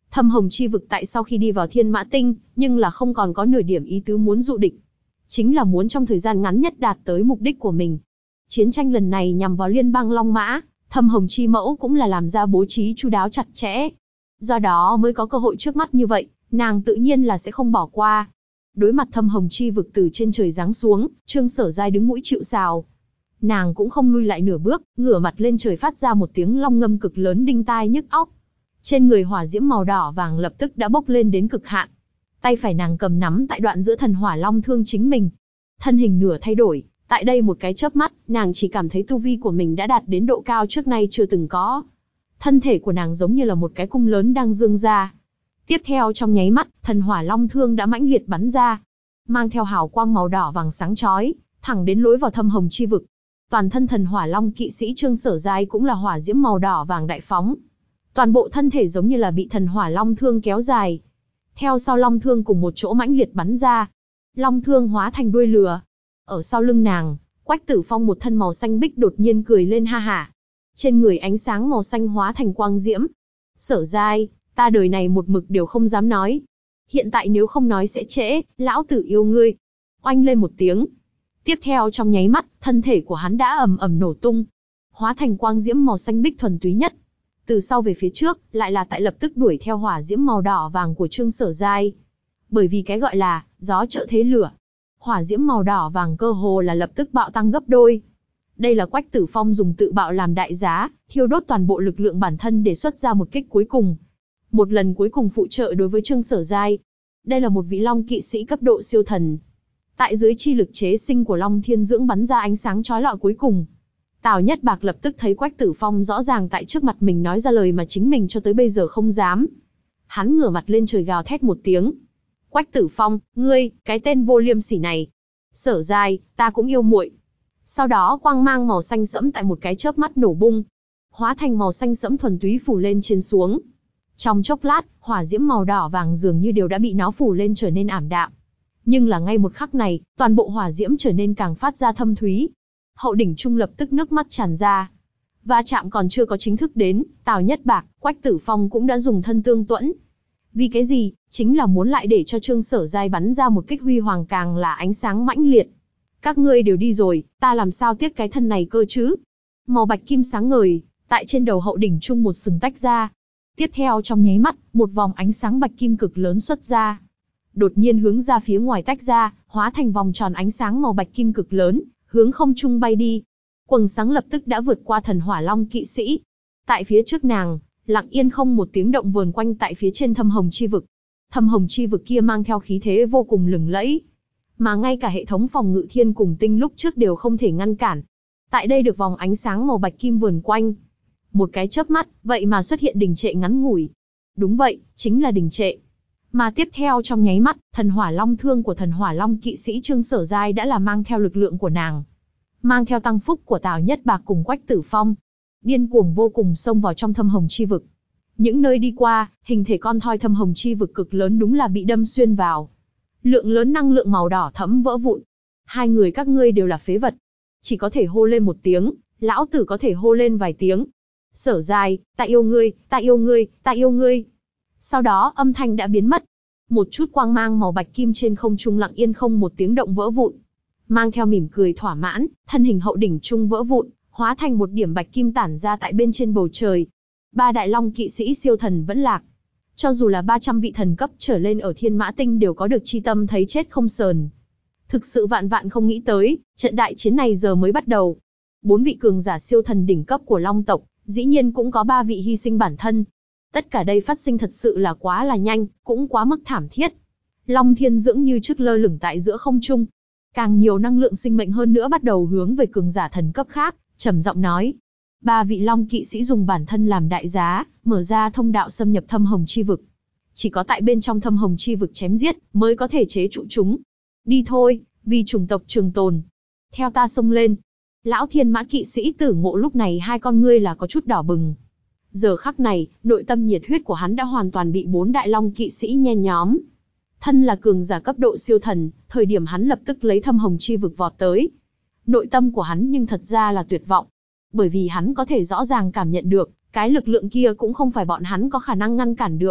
Thâm Hồng Chi Vực tại sau khi đi vào Thiên Mã Tinh, nhưng là không còn có nửa điểm ý tứ muốn dụ địch. Chính là muốn trong thời gian ngắn nhất đạt tới mục đích của mình. Chiến tranh lần này nhằm vào liên bang Long Mã, Thâm Hồng Chi Mẫu cũng là làm ra bố trí chu đáo chặt chẽ. Do đó mới có cơ hội trước mắt như vậy, nàng tự nhiên là sẽ không bỏ qua. Đối mặt Thâm Hồng Chi Vực từ trên trời giáng xuống, Trương Sở Giai đứng mũi chịu sào. Nàng cũng không lui lại nửa bước, ngửa mặt lên trời phát ra một tiếng long ngâm cực lớn đinh tai nhức óc. Trên người hỏa diễm màu đỏ vàng lập tức đã bốc lên đến cực hạn. Tay phải nàng cầm nắm tại đoạn giữa thần hỏa long thương chính mình. Thân hình nửa thay đổi, tại đây một cái chớp mắt, nàng chỉ cảm thấy tu vi của mình đã đạt đến độ cao trước nay chưa từng có. Thân thể của nàng giống như là một cái cung lớn đang dương ra. Tiếp theo trong nháy mắt, thần hỏa long thương đã mãnh liệt bắn ra, mang theo hào quang màu đỏ vàng sáng chói, thẳng đến lối vào Thâm Hồng Chi Vực. Toàn thân thần hỏa long kỵ sĩ Trương Sở Giai cũng là hỏa diễm màu đỏ vàng đại phóng. Toàn bộ thân thể giống như là bị thần hỏa long thương kéo dài. Theo sau long thương cùng một chỗ mãnh liệt bắn ra. Long thương hóa thành đuôi lừa. Ở sau lưng nàng, Quách Tử Phong một thân màu xanh bích đột nhiên cười lên ha hả. Trên người ánh sáng màu xanh hóa thành quang diễm. Sở Giai, ta đời này một mực đều không dám nói. Hiện tại nếu không nói sẽ trễ, lão tử yêu ngươi. Oanh lên một tiếng. Tiếp theo trong nháy mắt, thân thể của hắn đã ầm ầm nổ tung. Hóa thành quang diễm màu xanh bích thuần túy nhất. Từ sau về phía trước, lại là tại lập tức đuổi theo hỏa diễm màu đỏ vàng của Trương Sở Giai. Bởi vì cái gọi là, gió trợ thế lửa. Hỏa diễm màu đỏ vàng cơ hồ là lập tức bạo tăng gấp đôi. Đây là Quách Tử Phong dùng tự bạo làm đại giá, thiêu đốt toàn bộ lực lượng bản thân để xuất ra một kích cuối cùng. Một lần cuối cùng phụ trợ đối với Trương Sở Giai. Đây là một vị long kỵ sĩ cấp độ siêu thần. Tại dưới chi lực chế sinh của Long Thiên Dưỡng bắn ra ánh sáng chói lọi cuối cùng. Tào Nhất Bạc lập tức thấy Quách Tử Phong rõ ràng tại trước mặt mình nói ra lời mà chính mình cho tới bây giờ không dám. Hắn ngửa mặt lên trời gào thét một tiếng. Quách Tử Phong, ngươi, cái tên vô liêm sỉ này. Sở Giai, ta cũng yêu muội. Sau đó quang mang màu xanh sẫm tại một cái chớp mắt nổ bung. Hóa thành màu xanh sẫm thuần túy phủ lên trên xuống. Trong chốc lát, hỏa diễm màu đỏ vàng dường như đều đã bị nó phủ lên trở nên ảm đạm. Nhưng là ngay một khắc này, toàn bộ hỏa diễm trở nên càng phát ra thâm thúy. Hậu đỉnh trung lập tức nước mắt tràn ra. Va chạm còn chưa có chính thức đến, Tào Nhất Bạc, Quách Tử Phong cũng đã dùng thân tương tuẫn. Vì cái gì? Chính là muốn lại để cho Trương Sở Giai bắn ra một kích huy hoàng càng là ánh sáng mãnh liệt. Các ngươi đều đi rồi, ta làm sao tiếc cái thân này cơ chứ? Màu bạch kim sáng ngời, tại trên đầu hậu đỉnh trung một sừng tách ra. Tiếp theo trong nháy mắt, một vòng ánh sáng bạch kim cực lớn xuất ra. Đột nhiên hướng ra phía ngoài tách ra, hóa thành vòng tròn ánh sáng màu bạch kim cực lớn, hướng không trung bay đi. Quầng sáng lập tức đã vượt qua thần hỏa long kỵ sĩ. Tại phía trước nàng, lặng yên không một tiếng động vờn quanh tại phía trên Thâm Hồng Chi Vực. Thâm Hồng Chi Vực kia mang theo khí thế vô cùng lừng lẫy, mà ngay cả hệ thống phòng ngự thiên cùng tinh lúc trước đều không thể ngăn cản. Tại đây được vòng ánh sáng màu bạch kim vờn quanh. Một cái chớp mắt, vậy mà xuất hiện đình trệ ngắn ngủi. Đúng vậy, chính là đình trệ. Mà tiếp theo trong nháy mắt, thần hỏa long thương của thần hỏa long kỵ sĩ Trương Sở Giai đã là mang theo lực lượng của nàng. Mang theo tăng phúc của Tào Nhất Bạc cùng Quách Tử Phong. Điên cuồng vô cùng xông vào trong Thâm Hồng Chi Vực. Những nơi đi qua, hình thể con thoi Thâm Hồng Chi Vực cực lớn đúng là bị đâm xuyên vào. Lượng lớn năng lượng màu đỏ thẫm vỡ vụn. Hai người các ngươi đều là phế vật. Chỉ có thể hô lên một tiếng, lão tử có thể hô lên vài tiếng. Sở Giai, ta yêu ngươi, ta yêu ngươi, ta yêu ngươi. Sau đó âm thanh đã biến mất. Một chút quang mang màu bạch kim trên không trung lặng yên không một tiếng động vỡ vụn. Mang theo mỉm cười thỏa mãn, thân hình hậu đỉnh trung vỡ vụn, hóa thành một điểm bạch kim tản ra tại bên trên bầu trời. Ba đại long kỵ sĩ siêu thần vẫn lạc. Cho dù là 300 vị thần cấp trở lên ở Thiên Mã Tinh đều có được chi tâm thấy chết không sờn. Thực sự vạn vạn không nghĩ tới, trận đại chiến này giờ mới bắt đầu. 4 vị cường giả siêu thần đỉnh cấp của Long tộc, dĩ nhiên cũng có 3 vị hy sinh bản thân. Tất cả đây phát sinh thật sự là quá là nhanh, cũng quá mức thảm thiết. Long Thiên Dưỡng như trước lơ lửng tại giữa không trung. Càng nhiều năng lượng sinh mệnh hơn nữa bắt đầu hướng về cường giả thần cấp khác, trầm giọng nói. 3 vị Long kỵ sĩ dùng bản thân làm đại giá, mở ra thông đạo xâm nhập Thâm Hồng Chi Vực. Chỉ có tại bên trong Thâm Hồng Chi Vực chém giết, mới có thể chế trụ chúng. Đi thôi, vì chủng tộc trường tồn. Theo ta xông lên. Lão Thiên Mã kỵ sĩ Tử Ngộ lúc này hai con ngươi là có chút đỏ bừng. Giờ khắc này, nội tâm nhiệt huyết của hắn đã hoàn toàn bị 4 đại long kỵ sĩ nhen nhóm. Thân là cường giả cấp độ siêu thần, thời điểm hắn lập tức lấy Thâm Hồng Chi Vực vọt tới. Nội tâm của hắn nhưng thật ra là tuyệt vọng. Bởi vì hắn có thể rõ ràng cảm nhận được, cái lực lượng kia cũng không phải bọn hắn có khả năng ngăn cản được.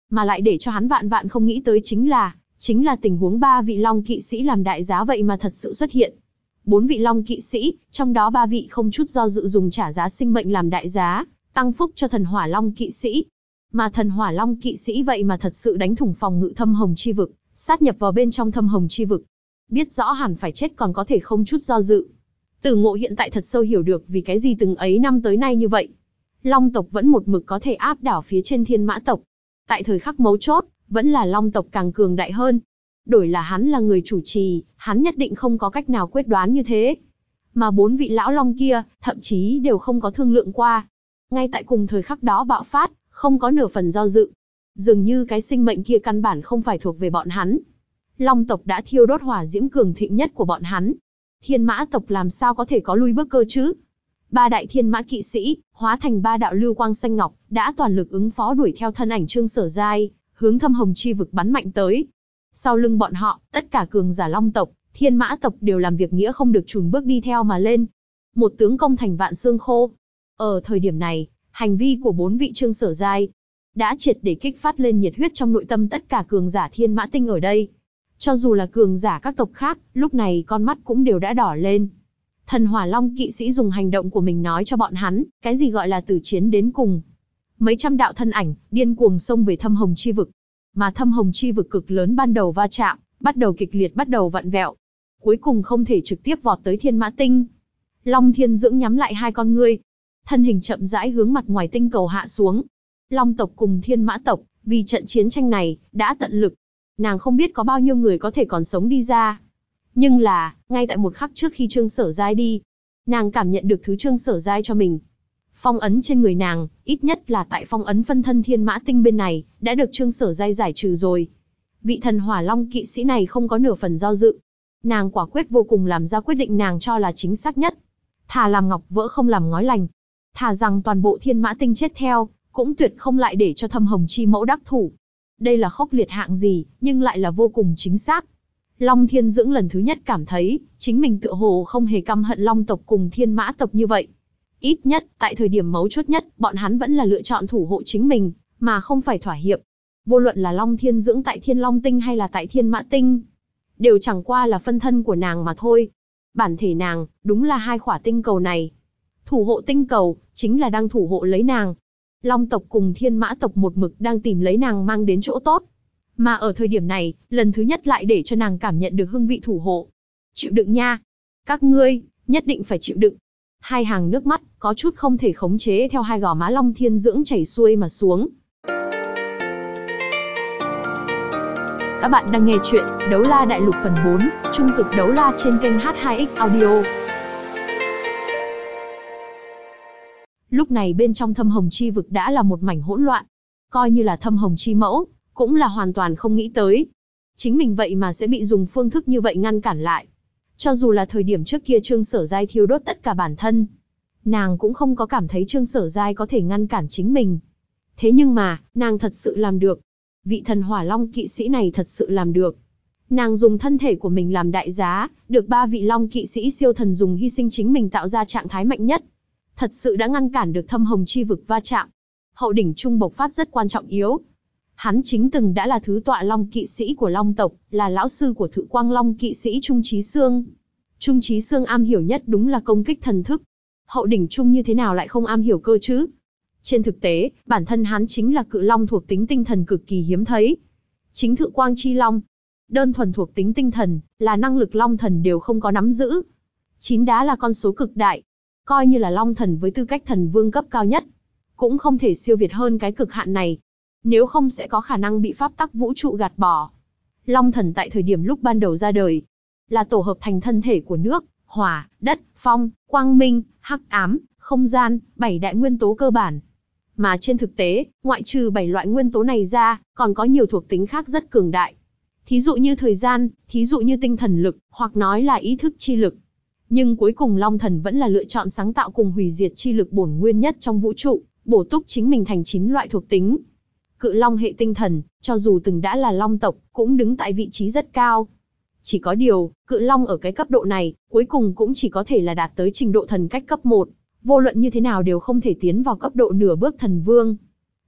Mà lại để cho hắn vạn vạn không nghĩ tới chính là tình huống 3 vị Long kỵ sĩ làm đại giá vậy mà thật sự xuất hiện. 4 vị Long kỵ sĩ, trong đó 3 vị không chút do dự dùng trả giá sinh mệnh làm đại giá, tăng phúc cho thần Hỏa Long kỵ sĩ. Mà thần Hỏa Long kỵ sĩ vậy mà thật sự đánh thủng phòng ngự Thâm Hồng chi vực, sát nhập vào bên trong Thâm Hồng chi vực. Biết rõ hẳn phải chết còn có thể không chút do dự. Tử Ngộ hiện tại thật sâu hiểu được vì cái gì từng ấy năm tới nay như vậy. Long tộc vẫn một mực có thể áp đảo phía trên Thiên Mã tộc. Tại thời khắc mấu chốt, vẫn là Long tộc càng cường đại hơn. Đổi là hắn là người chủ trì, hắn nhất định không có cách nào quyết đoán như thế. Mà 4 vị lão Long kia, thậm chí đều không có thương lượng qua. Ngay tại cùng thời khắc đó bạo phát, không có nửa phần do dự. Dường như cái sinh mệnh kia căn bản không phải thuộc về bọn hắn. Long tộc đã thiêu đốt hỏa diễm cường thịnh nhất của bọn hắn. Thiên Mã tộc làm sao có thể có lui bước cơ chứ? 3 đại Thiên Mã kỵ sĩ, hóa thành 3 đạo lưu quang xanh ngọc, đã toàn lực ứng phó đuổi theo thân ảnh Trương Sở Giai, hướng Thâm Hồng chi vực bắn mạnh tới. Sau lưng bọn họ, tất cả cường giả Long tộc, Thiên Mã tộc đều làm việc nghĩa không được chùn bước đi theo mà lên. Một tướng công thành vạn xương khô. Ở thời điểm này, hành vi của 4 vị Trương Sở Giai đã triệt để kích phát lên nhiệt huyết trong nội tâm tất cả cường giả Thiên Mã tinh ở đây. Cho dù là cường giả các tộc khác, lúc này con mắt cũng đều đã đỏ lên. Thần Hỏa Long kỵ sĩ dùng hành động của mình nói cho bọn hắn, cái gì gọi là từ chiến đến cùng. Mấy trăm đạo thân ảnh, điên cuồng xông về Thâm Hồng chi vực. Mà Thâm Hồng chi vực cực lớn ban đầu va chạm, bắt đầu kịch liệt bắt đầu vặn vẹo. Cuối cùng không thể trực tiếp vọt tới Thiên Mã tinh. Long Thiên Dưỡng nhắm lại hai con ngươi. Thân hình chậm rãi hướng mặt ngoài tinh cầu hạ xuống. Long tộc cùng Thiên Mã tộc, vì trận chiến tranh này, đã tận lực. Nàng không biết có bao nhiêu người có thể còn sống đi ra. Nhưng là, ngay tại một khắc trước khi Trương Sở Giai đi, nàng cảm nhận được thứ Trương Sở Giai cho mình. Phong ấn trên người nàng, ít nhất là tại phong ấn phân thân Thiên Mã tinh bên này, đã được Trương Sở Giai giải trừ rồi. Vị thần Hỏa Long kỵ sĩ này không có nửa phần do dự. Nàng quả quyết vô cùng làm ra quyết định nàng cho là chính xác nhất. Thà làm ngọc vỡ không làm ngói lành. Thà rằng toàn bộ Thiên Mã tinh chết theo, cũng tuyệt không lại để cho Thâm Hồng chi mẫu đắc thủ. Đây là khốc liệt hạng gì, nhưng lại là vô cùng chính xác. Long Thiên Dưỡng lần thứ nhất cảm thấy, chính mình tựa hồ không hề căm hận Long tộc cùng Thiên Mã tộc như vậy. Ít nhất, tại thời điểm mấu chốt nhất, bọn hắn vẫn là lựa chọn thủ hộ chính mình, mà không phải thỏa hiệp. Vô luận là Long Thiên Dưỡng tại Thiên Long tinh hay là tại Thiên Mã tinh, đều chẳng qua là phân thân của nàng mà thôi. Bản thể nàng, đúng là hai khỏa tinh cầu này. Thủ hộ tinh cầu, chính là đang thủ hộ lấy nàng. Long tộc cùng Thiên Mã tộc một mực đang tìm lấy nàng mang đến chỗ tốt. Mà ở thời điểm này, lần thứ nhất lại để cho nàng cảm nhận được hương vị thủ hộ. Chịu đựng nha. Các ngươi, nhất định phải chịu đựng. Hai hàng nước mắt, có chút không thể khống chế theo hai gò má Long Thiên Dưỡng chảy xuôi mà xuống. Các bạn đang nghe chuyện Đấu La Đại Lục phần 4, Trung cực đấu la trên kênh H2X Audio. Lúc này bên trong Thâm Hồng chi vực đã là một mảnh hỗn loạn. Coi như là Thâm Hồng chi mẫu, cũng là hoàn toàn không nghĩ tới. Chính mình vậy mà sẽ bị dùng phương thức như vậy ngăn cản lại. Cho dù là thời điểm trước kia Trương Sở Giai thiêu đốt tất cả bản thân, nàng cũng không có cảm thấy Trương Sở Giai có thể ngăn cản chính mình. Thế nhưng mà, nàng thật sự làm được. Vị thần Hỏa Long kỵ sĩ này thật sự làm được. Nàng dùng thân thể của mình làm đại giá, được 3 vị Long kỵ sĩ siêu thần dùng hy sinh chính mình tạo ra trạng thái mạnh nhất. Thật sự đã ngăn cản được Thâm Hồng chi vực va chạm. Hậu đỉnh trung bộc phát rất quan trọng yếu. Hắn chính từng đã là thứ tọa Long kỵ sĩ của Long tộc, là lão sư của Thự Quang Long kỵ sĩ Trung Chí Xương. Trung Chí Xương am hiểu nhất đúng là công kích thần thức. Hậu đỉnh trung như thế nào lại không am hiểu cơ chứ? Trên thực tế, bản thân hắn chính là cự long thuộc tính tinh thần cực kỳ hiếm thấy. Chính Thự Quang Chi Long, đơn thuần thuộc tính tinh thần, là năng lực long thần đều không có nắm giữ. 9 đá là con số cực đại. Coi như là long thần với tư cách thần vương cấp cao nhất, cũng không thể siêu việt hơn cái cực hạn này. Nếu không sẽ có khả năng bị pháp tắc vũ trụ gạt bỏ. Long thần tại thời điểm lúc ban đầu ra đời, là tổ hợp thành thân thể của nước, hỏa, đất, phong, quang minh, hắc ám, không gian, 7 đại nguyên tố cơ bản. Mà trên thực tế, ngoại trừ 7 loại nguyên tố này ra, còn có nhiều thuộc tính khác rất cường đại. Thí dụ như thời gian, thí dụ như tinh thần lực, hoặc nói là ý thức chi lực. Nhưng cuối cùng Long thần vẫn là lựa chọn sáng tạo cùng hủy diệt chi lực bổn nguyên nhất trong vũ trụ, bổ túc chính mình thành 9 loại thuộc tính. Cự long hệ tinh thần, cho dù từng đã là long tộc, cũng đứng tại vị trí rất cao. Chỉ có điều, cự long ở cái cấp độ này, cuối cùng cũng chỉ có thể là đạt tới trình độ thần cách cấp 1. Vô luận như thế nào đều không thể tiến vào cấp độ nửa bước thần vương.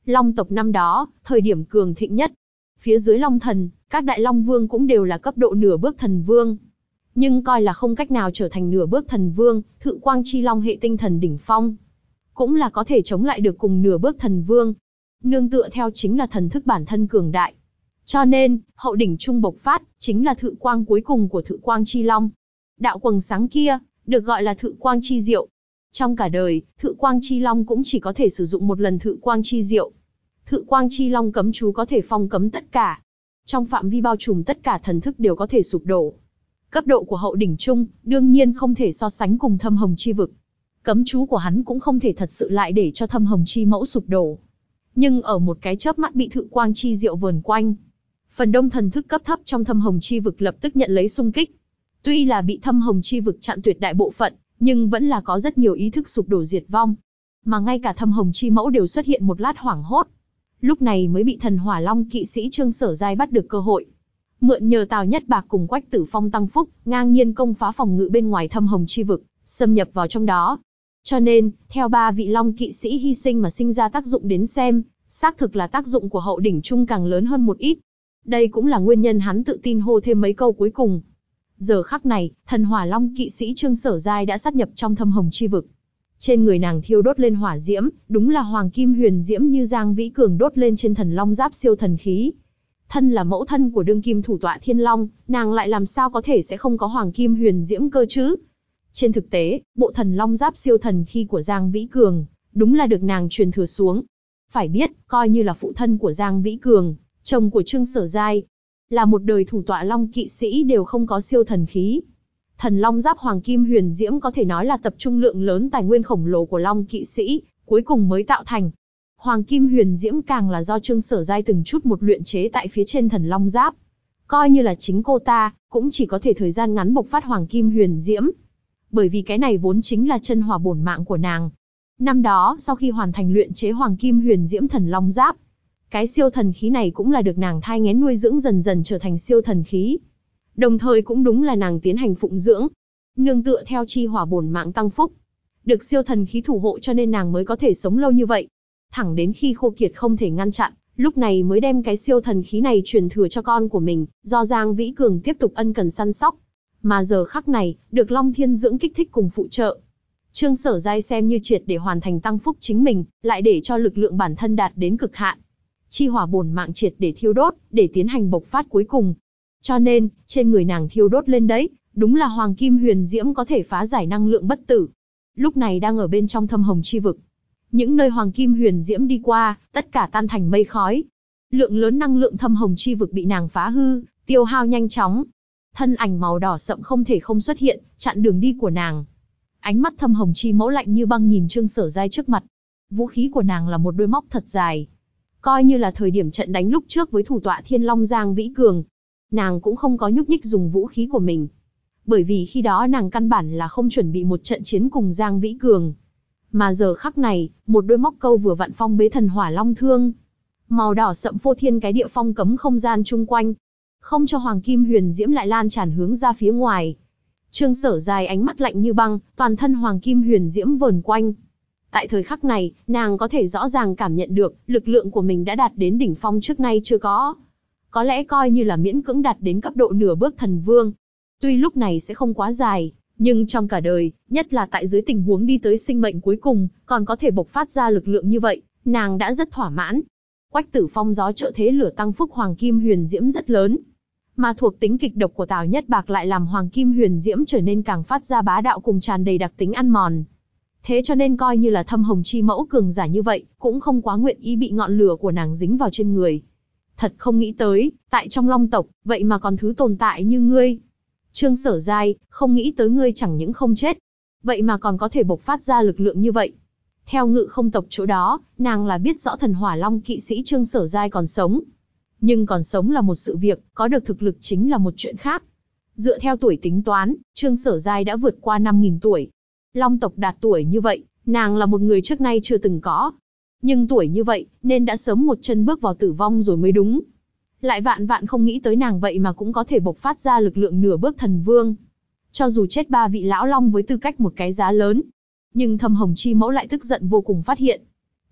Long tộc năm đó, thời điểm cường thịnh nhất. Phía dưới Long Thần, các đại Long Vương cũng đều là cấp độ nửa bước thần vương. Nhưng coi là không cách nào trở thành nửa bước thần vương, Thự Quang Chi Long hệ tinh thần đỉnh phong. Cũng là có thể chống lại được cùng nửa bước thần vương. Nương tựa theo chính là thần thức bản thân cường đại. Cho nên, hậu đỉnh trung bộc phát, chính là Thự Quang cuối cùng của Thự Quang Chi Long. Đạo quầng sáng kia, được gọi là Thự Quang Chi Diệu. Trong cả đời, Thự Quang Chi Long cũng chỉ có thể sử dụng một lần Thự Quang Chi Diệu. Thự Quang Chi Long cấm chú có thể phong cấm tất cả. Trong phạm vi bao trùm tất cả thần thức đều có thể sụp đổ. Cấp độ của hậu đỉnh trung, đương nhiên không thể so sánh cùng Thâm Hồng Chi Vực. Cấm chú của hắn cũng không thể thật sự lại để cho Thâm Hồng Chi Mẫu sụp đổ. Nhưng ở một cái chớp mắt bị Thự Quang Chi Diệu vờn quanh. Phần đông thần thức cấp thấp trong Thâm Hồng Chi Vực lập tức nhận lấy xung kích. Tuy là bị Thâm Hồng Chi Vực chặn tuyệt đại bộ phận, nhưng vẫn là có rất nhiều ý thức sụp đổ diệt vong. Mà ngay cả Thâm Hồng Chi Mẫu đều xuất hiện một lát hoảng hốt. Lúc này mới bị Thần Hỏa Long kỵ sĩ Trương Sở Giai bắt được cơ hội. Mượn nhờ Tào Nhất Bạc cùng Quách Tử Phong tăng phúc, ngang nhiên công phá phòng ngự bên ngoài Thâm Hồng Chi Vực, xâm nhập vào trong đó. Cho nên, theo ba vị Long kỵ sĩ hy sinh mà sinh ra tác dụng đến xem, xác thực là tác dụng của hậu đỉnh trung càng lớn hơn một ít. Đây cũng là nguyên nhân hắn tự tin hô thêm mấy câu cuối cùng. Giờ khắc này, Thần Hỏa Long kỵ sĩ Trương Sở Giai đã sát nhập trong Thâm Hồng Chi Vực. Trên người nàng thiêu đốt lên hỏa diễm, đúng là hoàng kim huyền diễm như Giang Vĩ Cường đốt lên trên thần long giáp siêu thần khí. Thân là mẫu thân của đương kim thủ tọa Thiên Long, nàng lại làm sao có thể sẽ không có hoàng kim huyền diễm cơ chứ? Trên thực tế, bộ thần long giáp siêu thần khí của Giang Vĩ Cường, đúng là được nàng truyền thừa xuống. Phải biết, coi như là phụ thân của Giang Vĩ Cường, chồng của Trương Sở Giai, là một đời thủ tọa Long kỵ sĩ đều không có siêu thần khí. Thần long giáp hoàng kim huyền diễm có thể nói là tập trung lượng lớn tài nguyên khổng lồ của Long kỵ sĩ, cuối cùng mới tạo thành. Hoàng kim huyền diễm càng là do Trương Sở Giai từng chút một luyện chế tại phía trên thần long giáp. Coi như là chính cô ta, cũng chỉ có thể thời gian ngắn bộc phát hoàng kim huyền diễm. Bởi vì cái này vốn chính là chân hỏa bổn mạng của nàng. Năm đó, sau khi hoàn thành luyện chế hoàng kim huyền diễm thần long giáp, cái siêu thần khí này cũng là được nàng thai nghén nuôi dưỡng dần dần trở thành siêu thần khí. Đồng thời cũng đúng là nàng tiến hành phụng dưỡng, nương tựa theo chi hỏa bổn mạng tăng phúc, được siêu thần khí thủ hộ cho nên nàng mới có thể sống lâu như vậy. Thẳng đến khi khô kiệt không thể ngăn chặn, lúc này mới đem cái siêu thần khí này truyền thừa cho con của mình, do Giang Vĩ Cường tiếp tục ân cần săn sóc. Mà giờ khắc này, được Long Thiên Dưỡng kích thích cùng phụ trợ. Trương Sở Giai xem như triệt để hoàn thành tăng phúc chính mình, lại để cho lực lượng bản thân đạt đến cực hạn. Chi hỏa bổn mạng triệt để thiêu đốt, để tiến hành bộc phát cuối cùng. Cho nên, trên người nàng thiêu đốt lên đấy, đúng là hoàng kim huyền diễm có thể phá giải năng lượng bất tử. Lúc này đang ở bên trong Thâm Hồng Chi Vực. Những nơi hoàng kim huyền diễm đi qua, tất cả tan thành mây khói. Lượng lớn năng lượng Thâm Hồng Chi Vực bị nàng phá hư, tiêu hao nhanh chóng. Thân ảnh màu đỏ sậm không thể không xuất hiện, chặn đường đi của nàng. Ánh mắt Thâm Hồng Chi Mẫu lạnh như băng nhìn Trương Sở Giai trước mặt. Vũ khí của nàng là một đôi móc thật dài. Coi như là thời điểm trận đánh lúc trước với thủ tọa Thiên Long Giang Vĩ Cường, nàng cũng không có nhúc nhích dùng vũ khí của mình. Bởi vì khi đó nàng căn bản là không chuẩn bị một trận chiến cùng Giang Vĩ Cường. Mà giờ khắc này, một đôi móc câu vừa vặn phong bế thần hỏa long thương. Màu đỏ sậm phô thiên cái địa phong cấm không gian chung quanh, không cho hoàng kim huyền diễm lại lan tràn hướng ra phía ngoài. Trương Sở Giai ánh mắt lạnh như băng, toàn thân hoàng kim huyền diễm vờn quanh. Tại thời khắc này, nàng có thể rõ ràng cảm nhận được, lực lượng của mình đã đạt đến đỉnh phong trước nay chưa có. Có lẽ coi như là miễn cưỡng đạt đến cấp độ nửa bước thần vương. Tuy lúc này sẽ không quá dài, nhưng trong cả đời, nhất là tại dưới tình huống đi tới sinh mệnh cuối cùng, còn có thể bộc phát ra lực lượng như vậy, nàng đã rất thỏa mãn. Quách Tử Phong gió trợ thế lửa tăng phúc hoàng kim huyền diễm rất lớn. Mà thuộc tính kịch độc của Tào Nhất Bạc lại làm hoàng kim huyền diễm trở nên càng phát ra bá đạo cùng tràn đầy đặc tính ăn mòn. Thế cho nên coi như là Thâm Hồng Chi Mẫu cường giả như vậy, cũng không quá nguyện ý bị ngọn lửa của nàng dính vào trên người. Thật không nghĩ tới, tại trong Long tộc, vậy mà còn thứ tồn tại như ngươi. Trương Sở Giai, không nghĩ tới ngươi chẳng những không chết, vậy mà còn có thể bộc phát ra lực lượng như vậy. Theo Ngự Không tộc chỗ đó, nàng là biết rõ thần hỏa long kỵ sĩ Trương Sở Giai còn sống. Nhưng còn sống là một sự việc, có được thực lực chính là một chuyện khác. Dựa theo tuổi tính toán, Trương Sở Giai đã vượt qua 5.000 tuổi. Long tộc đạt tuổi như vậy, nàng là một người trước nay chưa từng có. Nhưng tuổi như vậy, nên đã sớm một chân bước vào tử vong rồi mới đúng. Lại vạn vạn không nghĩ tới nàng vậy mà cũng có thể bộc phát ra lực lượng nửa bước thần vương. Cho dù chết ba vị lão long với tư cách một cái giá lớn, nhưng Thâm Hồng Chi Mẫu lại tức giận vô cùng phát hiện.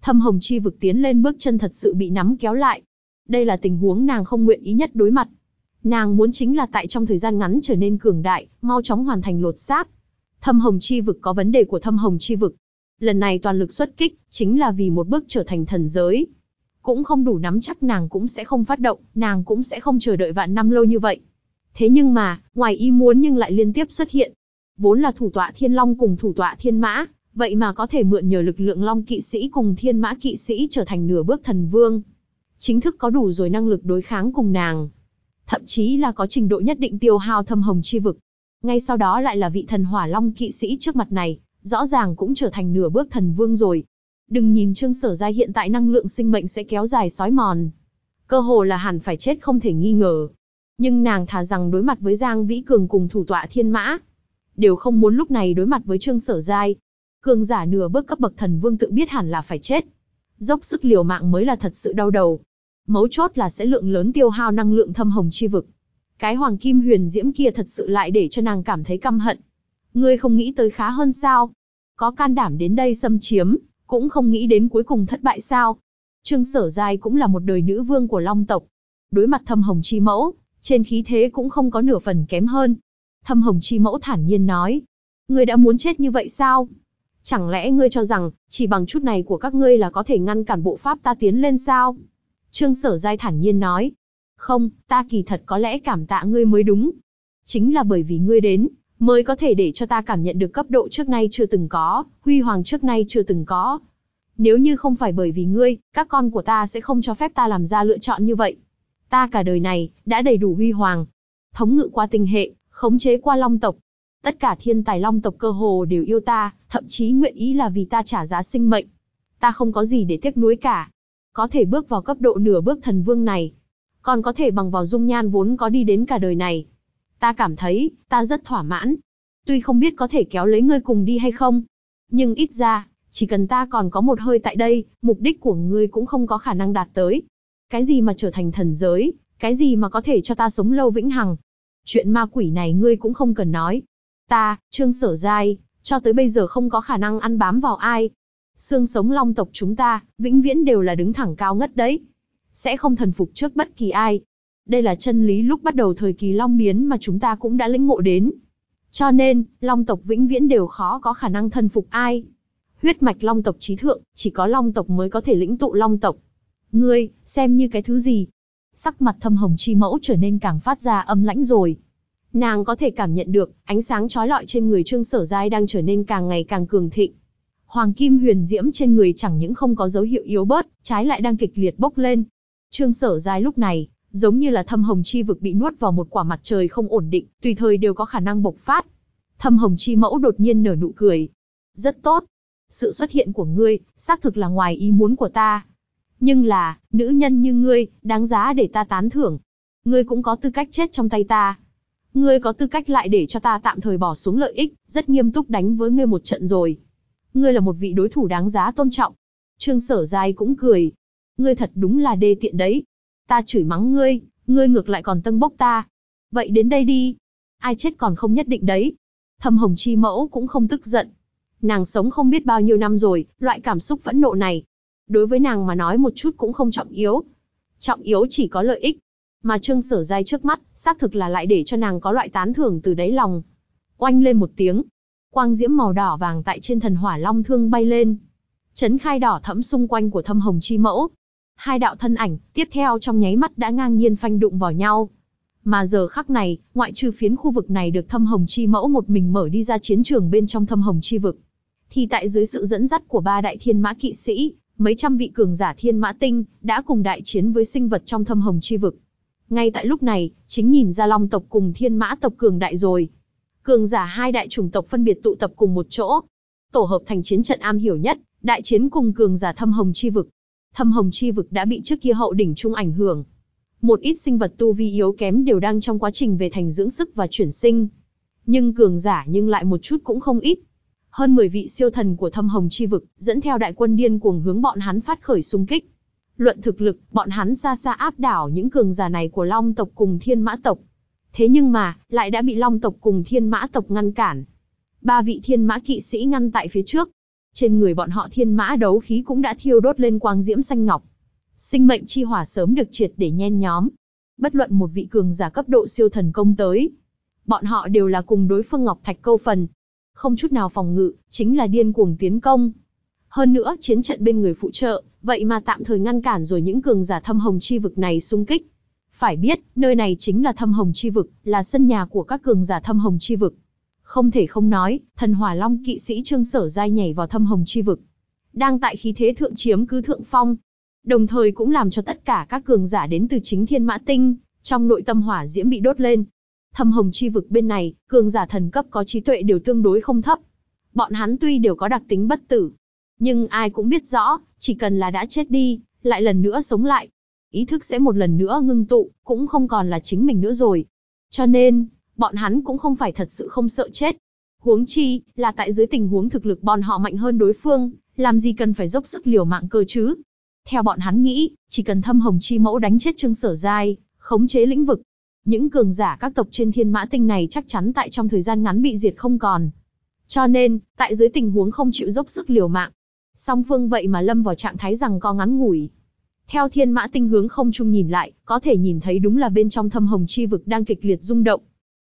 Thâm hồng chi vực tiến lên bước chân thật sự bị nắm kéo lại. Đây là tình huống nàng không nguyện ý nhất đối mặt. Nàng muốn chính là tại trong thời gian ngắn trở nên cường đại, mau chóng hoàn thành lột xác. Thâm hồng chi vực có vấn đề của thâm hồng chi vực. Lần này toàn lực xuất kích, chính là vì một bước trở thành thần giới. Cũng không đủ nắm chắc nàng cũng sẽ không phát động, nàng cũng sẽ không chờ đợi vạn năm lâu như vậy. Thế nhưng mà, ngoài ý muốn nhưng lại liên tiếp xuất hiện. Vốn là thủ tọa thiên long cùng thủ tọa thiên mã, vậy mà có thể mượn nhờ lực lượng long kỵ sĩ cùng thiên mã kỵ sĩ trở thành nửa bước thần vương. Chính thức có đủ rồi năng lực đối kháng cùng nàng. Thậm chí là có trình độ nhất định tiêu hao thâm hồng chi vực. Ngay sau đó lại là vị thần hỏa long kỵ sĩ trước mặt này, rõ ràng cũng trở thành nửa bước thần vương rồi. Đừng nhìn Trương Sở Giai hiện tại năng lượng sinh mệnh sẽ kéo dài xói mòn. Cơ hồ là hẳn phải chết không thể nghi ngờ. Nhưng nàng thà rằng đối mặt với Giang Vĩ Cường cùng thủ tọa thiên mã. Đều không muốn lúc này đối mặt với Trương Sở Giai. Cường giả nửa bước cấp bậc thần vương tự biết hẳn là phải chết. Dốc sức liều mạng mới là thật sự đau đầu. Mấu chốt là sẽ lượng lớn tiêu hao năng lượng thâm hồng chi vực. Cái hoàng kim huyền diễm kia thật sự lại để cho nàng cảm thấy căm hận. Ngươi không nghĩ tới khá hơn sao? Có can đảm đến đây xâm chiếm, cũng không nghĩ đến cuối cùng thất bại sao? Trương Sở Giai cũng là một đời nữ vương của Long tộc. Đối mặt thâm hồng chi mẫu, trên khí thế cũng không có nửa phần kém hơn. Thâm hồng chi mẫu thản nhiên nói. Ngươi đã muốn chết như vậy sao? Chẳng lẽ ngươi cho rằng, chỉ bằng chút này của các ngươi là có thể ngăn cản bộ pháp ta tiến lên sao? Trương Sở Giai thản nhiên nói. Không, ta kỳ thật có lẽ cảm tạ ngươi mới đúng. Chính là bởi vì ngươi đến, mới có thể để cho ta cảm nhận được cấp độ trước nay chưa từng có, huy hoàng trước nay chưa từng có. Nếu như không phải bởi vì ngươi, các con của ta sẽ không cho phép ta làm ra lựa chọn như vậy. Ta cả đời này, đã đầy đủ huy hoàng. Thống ngự qua tinh hệ, khống chế qua Long tộc. Tất cả thiên tài Long tộc cơ hồ đều yêu ta, thậm chí nguyện ý là vì ta trả giá sinh mệnh. Ta không có gì để tiếc nuối cả. Có thể bước vào cấp độ nửa bước thần vương này. Còn có thể bằng vào dung nhan vốn có đi đến cả đời này. Ta cảm thấy, ta rất thỏa mãn. Tuy không biết có thể kéo lấy ngươi cùng đi hay không. Nhưng ít ra, chỉ cần ta còn có một hơi tại đây, mục đích của ngươi cũng không có khả năng đạt tới. Cái gì mà trở thành thần giới, cái gì mà có thể cho ta sống lâu vĩnh hằng. Chuyện ma quỷ này ngươi cũng không cần nói. Ta, Trương Sở Giai, cho tới bây giờ không có khả năng ăn bám vào ai. Xương sống Long tộc chúng ta, vĩnh viễn đều là đứng thẳng cao ngất đấy. Sẽ không thần phục trước bất kỳ ai. Đây là chân lý lúc bắt đầu thời kỳ Long biến mà chúng ta cũng đã lĩnh ngộ đến. Cho nên, Long tộc vĩnh viễn đều khó có khả năng thần phục ai. Huyết mạch Long tộc chí thượng, chỉ có Long tộc mới có thể lĩnh tụ Long tộc. Ngươi, xem như cái thứ gì? Sắc mặt thâm hồng chi mẫu trở nên càng phát ra âm lãnh rồi. Nàng có thể cảm nhận được, ánh sáng chói lọi trên người Trương Sở Giai đang trở nên càng ngày càng cường thịnh. Hoàng kim huyền diễm trên người chẳng những không có dấu hiệu yếu bớt, trái lại đang kịch liệt bốc lên. Trương Sở Giai lúc này, giống như là thâm hồng chi vực bị nuốt vào một quả mặt trời không ổn định, tùy thời đều có khả năng bộc phát. Thâm hồng chi mẫu đột nhiên nở nụ cười. Rất tốt. Sự xuất hiện của ngươi, xác thực là ngoài ý muốn của ta. Nhưng là, nữ nhân như ngươi, đáng giá để ta tán thưởng. Ngươi cũng có tư cách chết trong tay ta. Ngươi có tư cách lại để cho ta tạm thời bỏ xuống lợi ích, rất nghiêm túc đánh với ngươi một trận rồi. Ngươi là một vị đối thủ đáng giá tôn trọng. Trương Sở Giai cũng cười. Ngươi thật đúng là đê tiện đấy. Ta chửi mắng ngươi, ngươi ngược lại còn tâng bốc ta. Vậy đến đây đi. Ai chết còn không nhất định đấy. Thâm hồng chi mẫu cũng không tức giận. Nàng sống không biết bao nhiêu năm rồi, loại cảm xúc phẫn nộ này. Đối với nàng mà nói một chút cũng không trọng yếu. Trọng yếu chỉ có lợi ích. Mà Trương Sở Giai trước mắt, xác thực là lại để cho nàng có loại tán thưởng từ đáy lòng. Oanh lên một tiếng. Quang diễm màu đỏ vàng tại trên thần hỏa long thương bay lên. Chấn khai đỏ thẫm xung quanh của thâm hồng chi mẫu. Hai đạo thân ảnh, tiếp theo trong nháy mắt đã ngang nhiên phanh đụng vào nhau. Mà giờ khắc này, ngoại trừ phiến khu vực này được thâm hồng chi mẫu một mình mở đi ra chiến trường bên trong thâm hồng chi vực. Thì tại dưới sự dẫn dắt của ba đại thiên mã kỵ sĩ, mấy trăm vị cường giả thiên mã tinh, đã cùng đại chiến với sinh vật trong thâm hồng chi vực. Ngay tại lúc này, chính nhìn ra Long tộc cùng thiên mã tộc cường đại rồi. Cường giả hai đại chủng tộc phân biệt tụ tập cùng một chỗ. Tổ hợp thành chiến trận am hiểu nhất, đại chiến cùng cường giả thâm hồng chi vực. Thâm hồng chi vực đã bị trước kia hậu đỉnh trung ảnh hưởng. Một ít sinh vật tu vi yếu kém đều đang trong quá trình về thành dưỡng sức và chuyển sinh. Nhưng cường giả nhưng lại một chút cũng không ít. Hơn 10 vị siêu thần của thâm hồng chi vực, dẫn theo đại quân điên cuồng hướng bọn hắn phát khởi xung kích. Luận thực lực, bọn hắn xa xa áp đảo những cường giả này của Long tộc cùng Thiên Mã tộc. Thế nhưng mà, lại đã bị Long tộc cùng Thiên Mã tộc ngăn cản. Ba vị Thiên Mã kỵ sĩ ngăn tại phía trước. trên người bọn họ thiên mã đấu khí cũng đã thiêu đốt lên quang diễm xanh ngọc. Sinh mệnh chi hỏa sớm được triệt để nhen nhóm. Bất luận một vị cường giả cấp độ siêu thần công tới, bọn họ đều là cùng đối phương Ngọc Thạch câu phần. Không chút nào phòng ngự, chính là điên cuồng tiến công. Hơn nữa, chiến trận bên người phụ trợ, vậy mà tạm thời ngăn cản rồi những cường giả thâm hồng chi vực này xung kích. Phải biết, nơi này chính là thâm hồng chi vực, là sân nhà của các cường giả thâm hồng chi vực. Không thể không nói, thần hỏa long kỵ sĩ Trương Sở Giai nhảy vào thâm hồng chi vực, đang tại khí thế thượng chiếm cứ thượng phong. Đồng thời cũng làm cho tất cả các cường giả đến từ chính Thiên Mã Tinh, trong nội tâm hỏa diễm bị đốt lên. Thâm hồng chi vực bên này, cường giả thần cấp có trí tuệ đều tương đối không thấp. Bọn hắn tuy đều có đặc tính bất tử, nhưng ai cũng biết rõ, chỉ cần là đã chết đi, lại lần nữa sống lại, ý thức sẽ một lần nữa ngưng tụ, cũng không còn là chính mình nữa rồi. Cho nên, bọn hắn cũng không phải thật sự không sợ chết. Huống chi, là tại dưới tình huống thực lực bọn họ mạnh hơn đối phương, làm gì cần phải dốc sức liều mạng cơ chứ. Theo bọn hắn nghĩ, chỉ cần thâm hồng chi mẫu đánh chết Trương Sở Giai, khống chế lĩnh vực, những cường giả các tộc trên Thiên Mã Tinh này chắc chắn tại trong thời gian ngắn bị diệt không còn. Cho nên, tại dưới tình huống không chịu dốc sức liều mạng, song phương vậy mà lâm vào trạng thái giằng co ngắn ngủi. Theo Thiên Mã Tinh hướng không trung nhìn lại, có thể nhìn thấy đúng là bên trong thâm hồng chi vực đang kịch liệt rung động.